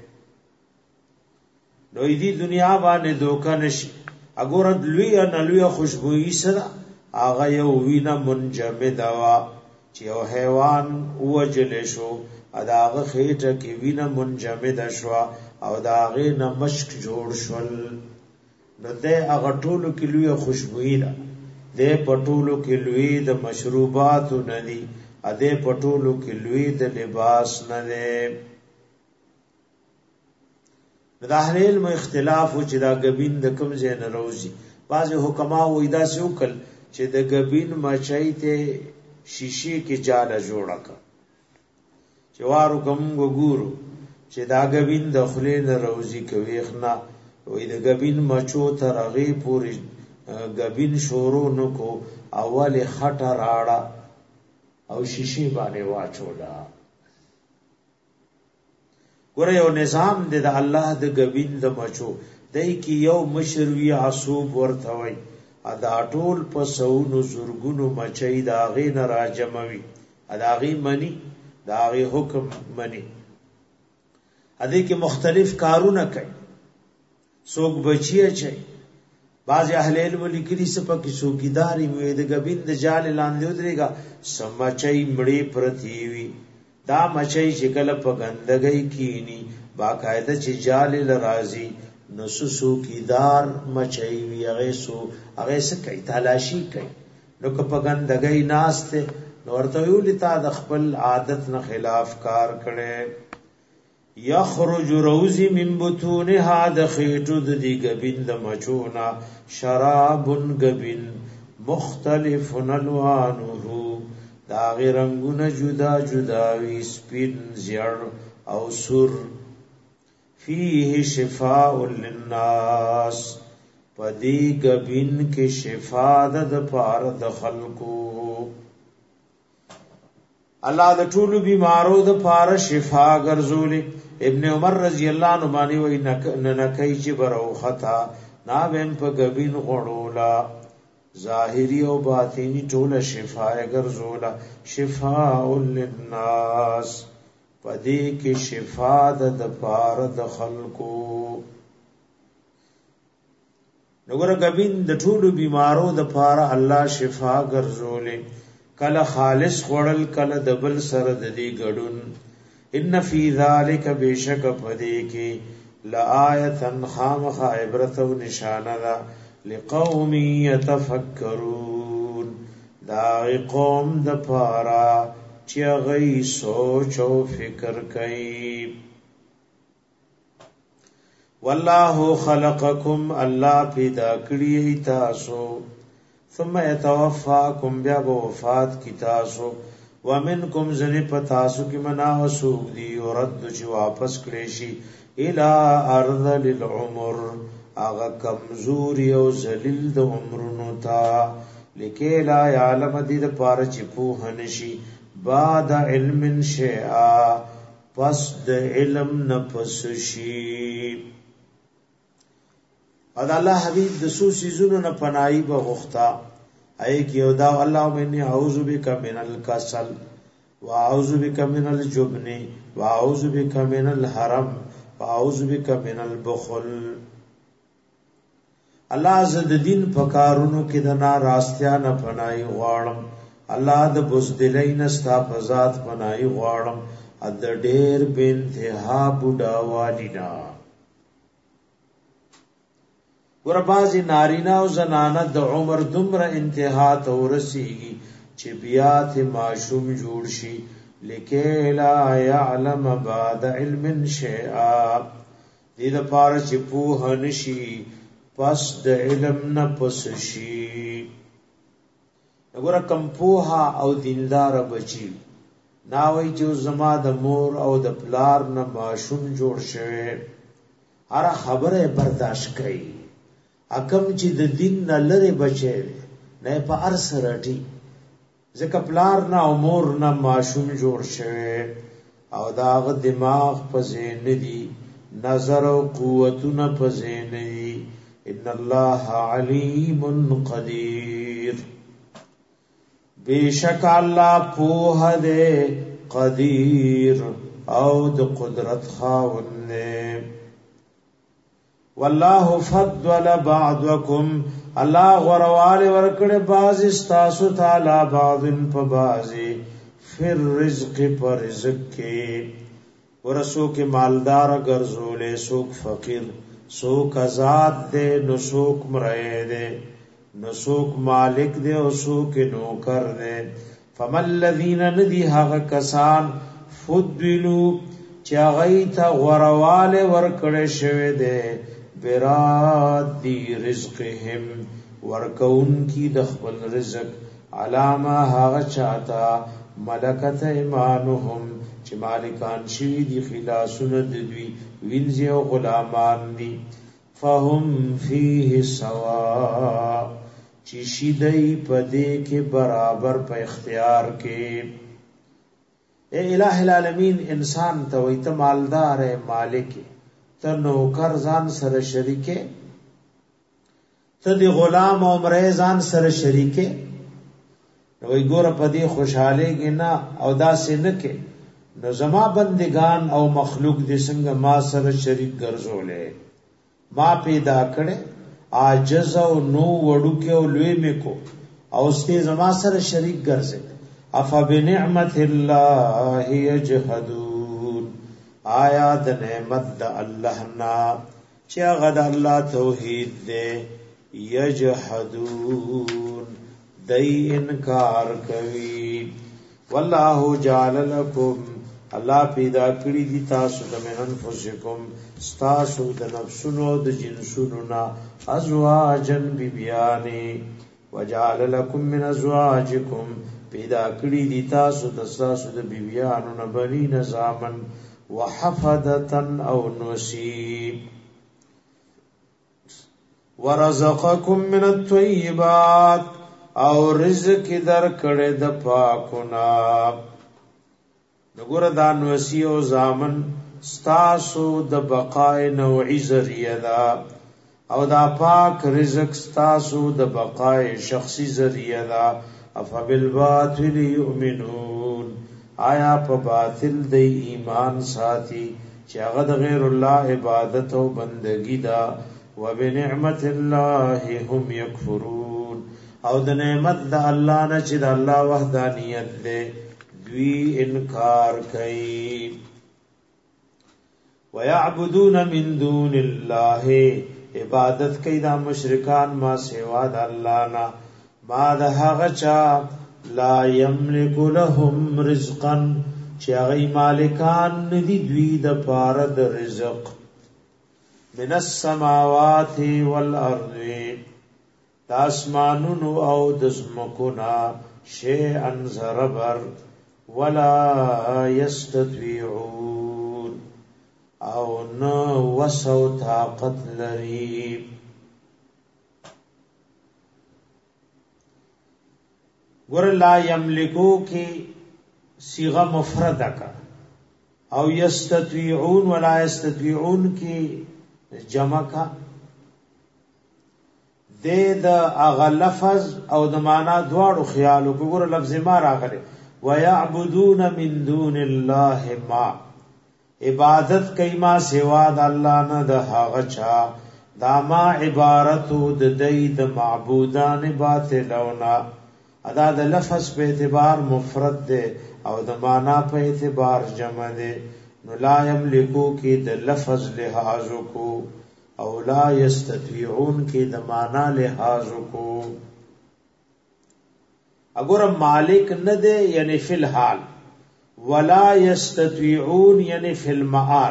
[SPEAKER 1] دوی دی دنیا باندې دوکا نشي اګورد لوی نه لوی خوشبوئی سره اغه یو وینا منجمد وا چې یو حیوان وجل شو اداغه خېټه کې وینا منجمد شو او داغه نه مشک جوړ شول نو ده اغه ټولو کې لوی خوشبوئی ده د پټولو کې لوی د مشروبات نه دي ا د پټولو کې لوی د لباس نه دي د اهل علم اختلاف چې دا غبین د کوم ځای نه روزي بعض حکما وې دا سوکل چې د غبین مچای ته شیشې کې جاله جوړه کا چې وارو کوم وګورو چې دا غبین د خلې نه روزي کوي خنا وې د غبین مچو تر هغه پوری غبین شورو نکو اول خټه راړه او شیشې باندې واچولا ګوره یو نظام د الله د غبین د مچو دای کی یو مشروی عصوب ورته وای ادا ټول په سونو زورګونو مچي دا غي نه راجموي ادا غي منی دا غي حکم منی اده کې مختلف کارونه کوي څوک بچی چي بعض اهل علم لیکلي سپکې څوکیداری وي د غبین د جال لاندې ودرېګا سمچي مړې پرتیوي دا مچي چې کله په غندګۍ کینی باقاعده چې جال لرازي نسو څوکیدار مچي وي هغه څه کوي تلاشي کوي نو که په غندګۍ ناشته نو ورته یو لتا د خپل عادت نه خلاف کار کړي یخرج روزی من بطونها د خېټو د دی غبین د مچونا شراب غبین مختلف الوانه دا غرنگونه جدا جدا وی سپین زیړ او سر فيه شفاء للناس پدی غبین کې شفاء د پار د خلقو الله د ټولو بیمارو د پار شفاء ګرځولې ابن عمر رضی الله عنه باندې وای نکای چې برو خطا نا وین په غبین غړولا ظاهری او باطینی ټول شفاء ګرځولا شفاء للناس پدې کې شفاء د پار د خلقو نګور غبین د ټولو بیمارو د پار الله شفاء ګرځولې کله خالص خړل کله دبل سره د دې ګډون ان فی ذلک بیشک پدې کې لآیه خامخ عبرت او نشانه ده لقوم یتفکرون دا قوم د پارا چې غي سوچ او فکر کوي والله خلقکم الله پیدا کړی تاسو ثم يتوفاكم بیا وفات کی تاسو ومنکم زنی پتاسو کی منا وسوق دی ورد چې واپس کړي شي الى ارض للعمر اغه کمزوری او ذلیل د عمرونو تا لکه لا یعلم دې د پاره چې په هنشي بعد علم شیئا پس د علم نه پس شي او الله حبیب د سو سيزونو نه پناهي بغختا اي کیو دا الله مني اعوذ بك من الكسل واعوذ بك من الجبن واعوذ بك من الحرم واعوذ بك من البخل الله زد دین پکارونو کې د ناراستیا نه پناهي غواړم الله د بوزدلۍ نه ستا په ذات پناهي غواړم ا د ډېر بنتها بوډا والینا ور بازي نارینا او زنانه د عمر دمر انتها ته ورسیږي چې بیا ته معشوم جوړ شي لکه لا يعلم بعد علم شيئا دې د پاره چې په هنشي پس د علم نه پس شي وګوره کم پوها او دیندار بچي ناوي چې زما د مور او د پلار نه معشوم جوړ شوی هر خبره برداشت کوي اکم چې د دین نه لری بچي نه په ارسرټي ځکه پلار نه او مور نه معشوم جوړ شوی او داغه دماغ په ذهن دی نظر او قوتونه په ذهن دی ان الله علیم قدیر بیشک الله په دې قدیر او د قدرت خاوند والله فضل بعضکم الله غروال ورکړه باز استاسو تعالی بعضن په بازي فر رزق پر رزق کې ورسو کې مالدار ګرځولې سوک فقیر سوک آزاد دے نو سوک مرئے دے نو سوک مالک دے او سوک نوکر دے فمن الذین ندی حق کسان فضلو چا غیتا غروال ورکڑے شوے دے براد دی رزقهم ورکون کی دخبل رزق علامہ حق چاہتا ملکت ایمانهم چې مالکان شوی دی خلاصون دوی وینځي او غلامان دي فهم فيه سوا چې شیدای پدې کې برابر په اختیار کې اے الہ العالمین انسان ته وي ته مالدار ہے مالک ته نوکر ځان سره شریکه ته دی غلام او مرې ځان سره شریکه نو وي ګور پدې خوشاله کې نه او داسې نه کې نو زما بندگان او مخلوق دې څنګه ما سره شریک ګرځولې ما پیدا کړې عاجز او نو وړو کې او لوی مې کو او ستې زما سره شریک ګرځي افا بنعمت الله یجحدون آیا د نعمت د الله نا چې هغه د الله توحید دې یجحدون دای انکار کوي والله جعل لكم الله پیدا کړی دي تاسو د انفسکم تاسو د نفسونو د جنسونو نا ازواجن بیبیانی وجعل لكم من ازواجکم پیدا کړی دي تاسو د بیبیانو نه بنی نظامن وحفدتن او نصیب ورزقکم من الطیبات او رزق در کړه د پاکونا نګور دان وسی او زامن ستاسو د بقای نوعی ذریعہ دا او دا پاک رزق ستاسو د بقای شخصی ذریعہ دا افبالباطل یؤمنون آیا په باطل د ایمان ساتي چې هغه د غیر الله عبادت او بندگی دا وبنعمت الله هم یکفرون او د نعمت د الله نه چې د الله وحدانیت ده دوی انکار کوي ويعبدون من دون الله عبادت کوي دا مشرکان ما سوا د الله نه ما د هغه چا لا یملک لهم رزقا چې هغه مالکان ندي دوی د پاره د رزق من السماوات والارض د اسمانونو او د زمکونا شیئا زربر ولا یستطيعون او نو وسو طاقت لري. ګور لا یملکو کی صیغه مفرده کا او یستطيعون ولا یستطيعون کی جمع کا د اغه لفظ او د معنا دواړو خیال وګور لفظ ما راغله ويعبدون من دون الله ما عبادت کایما سوا د الله نه د هغه چا دا ما عبارت د دید معبودان باطلونا ادا د لفظ په اعتبار مفرد ده او د معنا په اعتبار جمع ده. نو لا یملکو کی د لفظ لحاظ کو او لا یستطيعون کی د معنا لحاظ کو. اگر مالک نه ده یعنی فی الحال ولا یستطيعون یعنی فی المعال.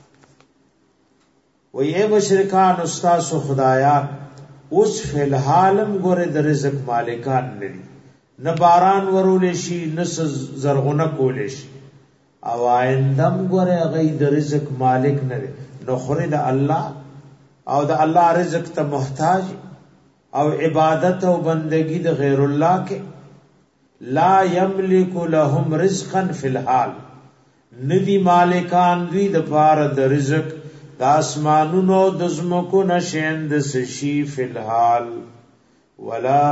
[SPEAKER 1] و یہ مشرکان استاد خدایان اوس فی الحالم ګوره د رزق مالکان نه نه باران ورول شي نس زرغونه کول شي او آیندم ګوره غي د رزق مالک نه نو خوري د الله او د الله رزق ته محتاج او عبادت او بندگی د غیر الله کې لا یملک لهم رزقا فی الحال ندی مالکان دوی د پار د رزق د اسمانونو د زمکو نشند سشی فی الحال ولا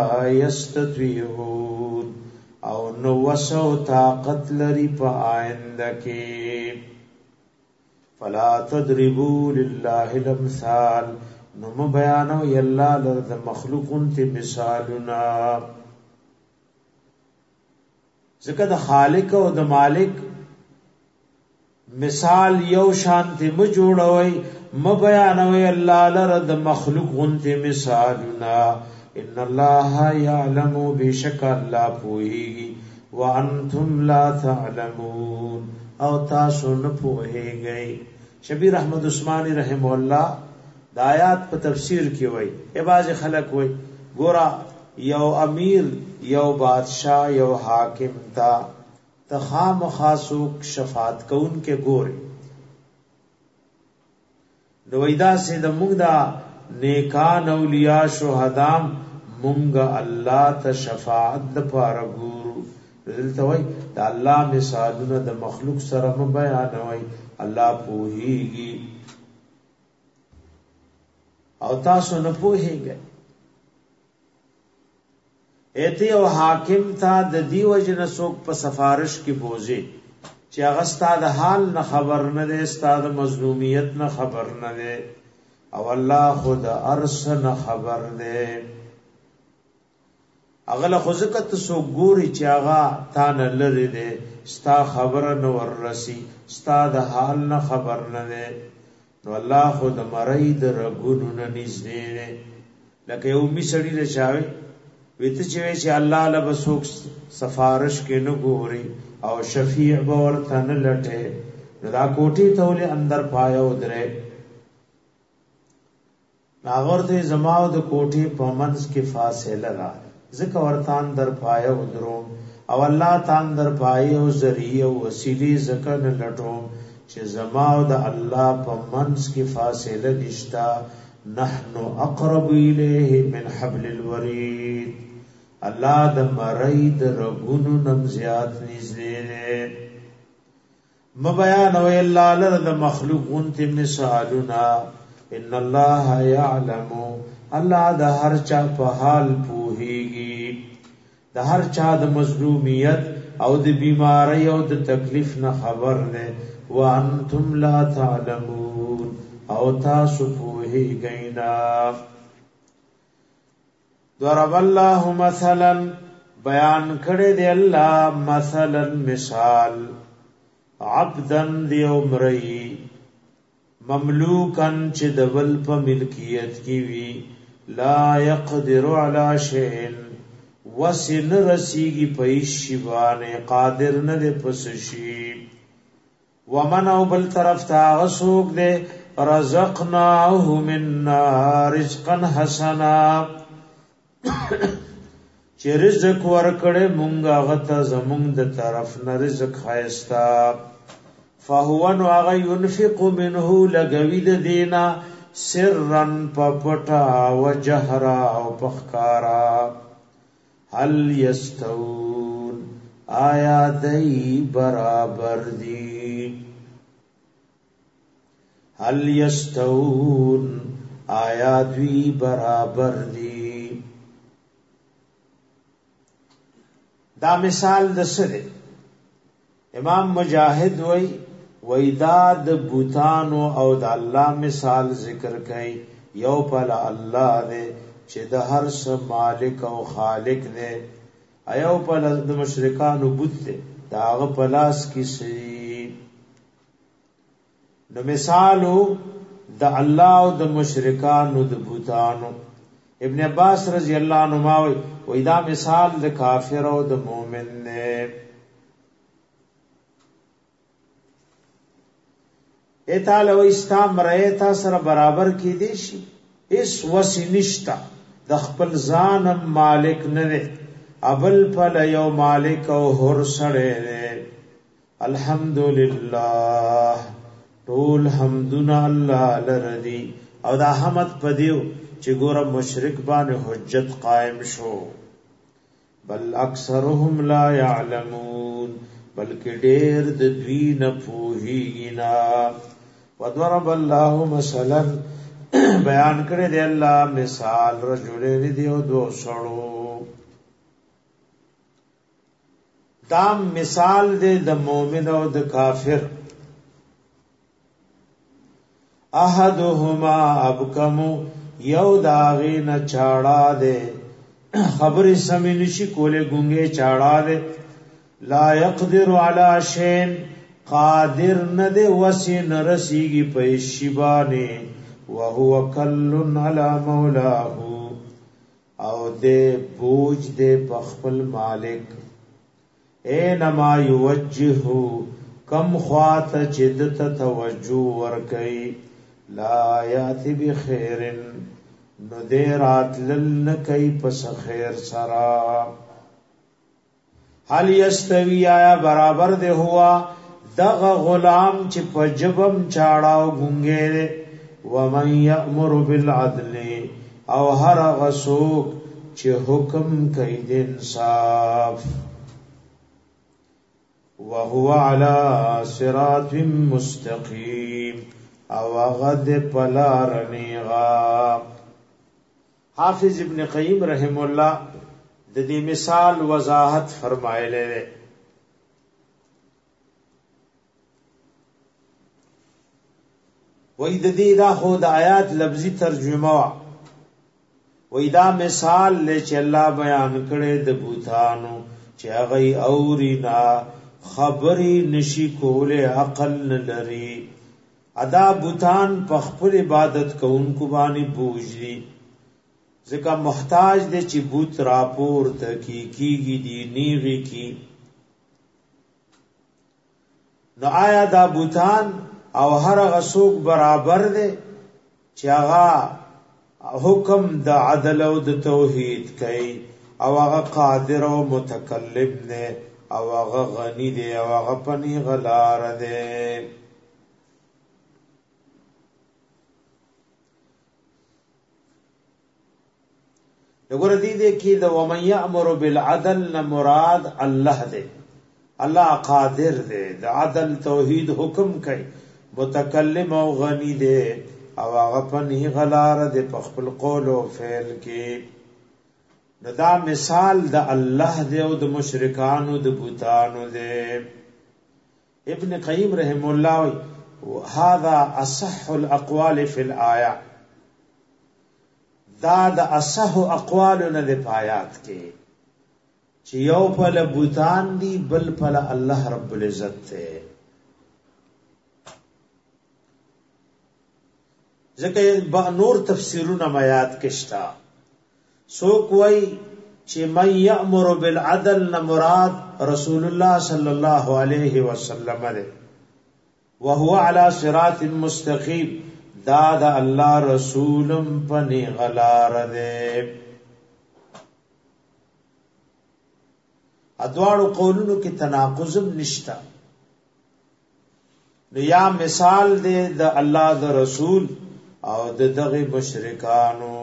[SPEAKER 1] یستطيعون او نو وسو طاقت لري په آینده کې. فلا تضربوا لله الامثال نو بیانو یلا لرد مخلوقون ته مثالنا ځکه د خالق او د مالک مثال یو شانتی م جوړوي م بیانوي الله لرد مخلوقون ته مثالنا. ان الله يعلم بشک الله پوهیږي وانتم لا تعلمون او تاسو نه پوهیږئ. شبیر احمد عثماني رحم الله د آیات په تفسیر کې وایي بعض خلک وایي ګورا یو امیر یو بادشاہ یو حاکم تا تخام خاصوک شفاعت کون کې ګوري نویدا سے د موږ دا نیکان اولیاء شهدام مونږ الله ته شفاعت د پاره ګورو. دلته وای د الله مثالونه د مخلوق سره م بیانوي الله پوهیږي او تاسو نه پوهیږئ. ایتی او حاکم تا د دیو جن سوک په سفارش کې بوزي چې هغه ستاد حال نه خبر نه ده ستاد مظلومیت نه خبر نه ده او الله خود ارس نه خبر ده. اغله خزکت سو ګوري چې هغه تا نه لری ده ستا خبر نه ورسی ستاد حال نه خبر نه ده. نو الله خود مرید رغونو نه نږدې ده لکه یو می سړی له چاوي ویته چې الله له بسوک سفارش کې نه ګوري او شفیع باور تن لټه دا کوټی تولې اندر پایو درې ناغورته زماو د کوټی په منځ کې فاصله را ځکه ورتان در پایو درو او الله تان در پایو ذریعہ وسیله ځکه نه لټو چې زماو د الله په منځ کې فاصله نشتا. نحنو اقرب الیه من حبل الورید الله د مرید رغونو نم زیات نږدې. م بیان او الله لره د مخلوقون ته مثالنا. ان الله يعلم الله د هر چا په حال پوهیږي د هر چا د مظلومیت او د بیماری او د تکلیف نه خبر نه وانتم لا تعلمون او تاسو پوهیږئ نه. ضرب الله مثلا بیان کړی دی الله مثلا مثال عبدن دی عمرئی مملوکن چې د بل په ملکیت کې وی لا يقدر على شيء وسن رسیږي په شی باندې قادر نه دی پس شي. ومن او بل طرف ته غسوک دی رزقناه منا رزقا حسنا چې رزق ورکړې مونږه غته زمونږ د طرف نه رزق خایستا فهو نو هغه ينفق منه لګوي د دینا سرا پپټا وجهرا او پخکارا هل یستون آیا دای برابر دی هل یستون آیا دوی برابر دی دا مثال د سره امام مجاهد ویدا د بوتانو او د الله مثال ذکر کړي یو په الله دې چې د هر څه مالک او خالق دې ایو په د مشرکانو بوت دې داغه پلاس کی سي نو مثالو د الله او د مشرکانو د بوتانو ابن عباس رضی الله عنهما ویدا مثال د کافر او د مؤمن نه ایتال و استام رایتا سره برابر کی دی شي اس وسنشتا د خپل ځانم مالک نه دی ابل فل یو مالک او هر سره دی الحمدلله ټول حمدنا الله لردی او دا حمد پدیو چې ګور مشرک باندې حجت قائم شو بل اکثرهم لا يعلمون بلکې ډېر د دوی نه پوهیږي وضرب الله مثلا بیان کړی دی الله مثال رجلین دی او دو سړو دا مثال دی د مؤمن او د کافر احدهما ابکم یو داغین چاڑا دے خبر سمین شی کولے گنگے چاڑا دے لا يقدر على شيء قادر ندے وسی نرسیگی پیشیبانے وهو کل على مولاه او دے بوج دے پخپل مالک اینما یوجہو کم خوات جدت توجہ ورکی لا یاتی بخیر نو دیرات للنکی پس خیر سرا حال یستوی آیا برابر دے ہوا دغ غلام چی پجبم چاڑاو گنگے دے ومن یأمر بالعدل او هر غسوک چی حکم کئی انصاف وهو على صراط مستقیم او غد پلارنیغا حافظ ابن قیم رحم اللہ د دې مثال وضاحت فرمایله وې د دې دا خو د آیات لفظي ترجمه وې دا مثال له چې الله بیان کړي د بوتانو چې هغه اورینا خبري نشي کوله عقل نه لري ادا بوتان په خپل عبادت کوونکو باندې بوجري ځکه محتاج دي چې بوت راپور ته کیږي دی نیغي کی نو آیا دا بوتان او هر غسوک برابر دي چې هغه حکم د عدل او د توحید کوي او هغه قادر او متکلم نه او هغه غنی دی او هغه پنی غلار دی وګوره دې کې د ومن یامر بالعدل نه مراد الله دې الله قادر دې د عدل توحید حکم کوي متکلم او غنی دې او هغه پنی غلار دې په خپل قول او فعل کې دا مثال د الله دې او د مشرکانو د بوتانو دې ابن قیم رحم الله هذا اصح الاقوال في الايه دا د اصح اقوالنا د پایات کې چې یو په بوتان دی بل په الله رب العزت ته ځکه نور تفسیرونه آیات کې شتا سو کوئی چې من یامر بالعدل نه مراد رسول الله صلی الله علیه وسلم ده وهو على صراط مستقیم دا د الله رسولم پنی غلار ده ادوارو قولونو کې تناقض نشتا. یا مثال دے د الله د رسول او د دغه مشرکانو.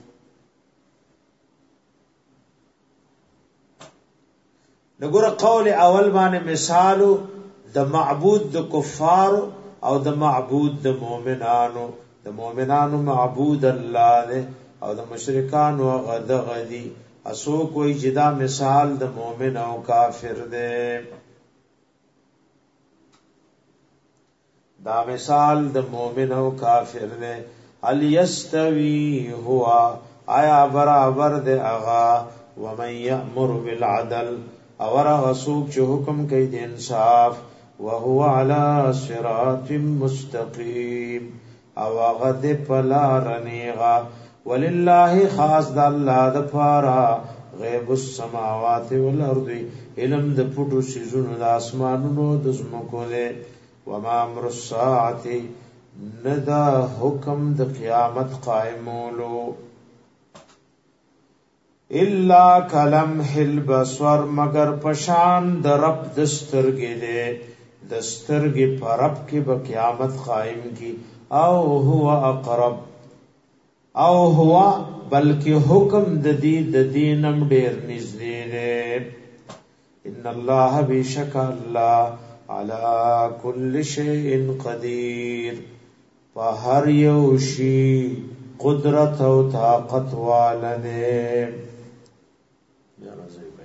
[SPEAKER 1] نګور قول اول باندې مثالو د معبود د کفار او د معبود د مؤمنانو. د مؤمنانو معبود الله دے او د مشرکانو غدغدی. اسو کوئی جدا مثال د مؤمن او کافر دے. دا مثال د مؤمن او کافر دے. هل یستوی هوا آیا برابر دے اغا ومن یأمر بالعدل اور غسوک چه حکم کئی دے انصاف وهو على صراط مستقیم او غد پلا رنیغا. وللہ خاص دا اللہ دا پارا غیب السماوات والارض علم د پټو سيزونو د اسمانونو د زمکو دے. وما امر الساعت ندا حکم د قیامت قائمولو الا کلمح البصر مگر پشان د رب دسترګې دے. دسترګې پر رب کې به قیامت قائم کی. او هو اقرب او هو بلکې حکم د دینم ډیر نږدې دے. ان الله بیشک الله على كل شيء قدير فهر يوشي قدرت او طاقت والده.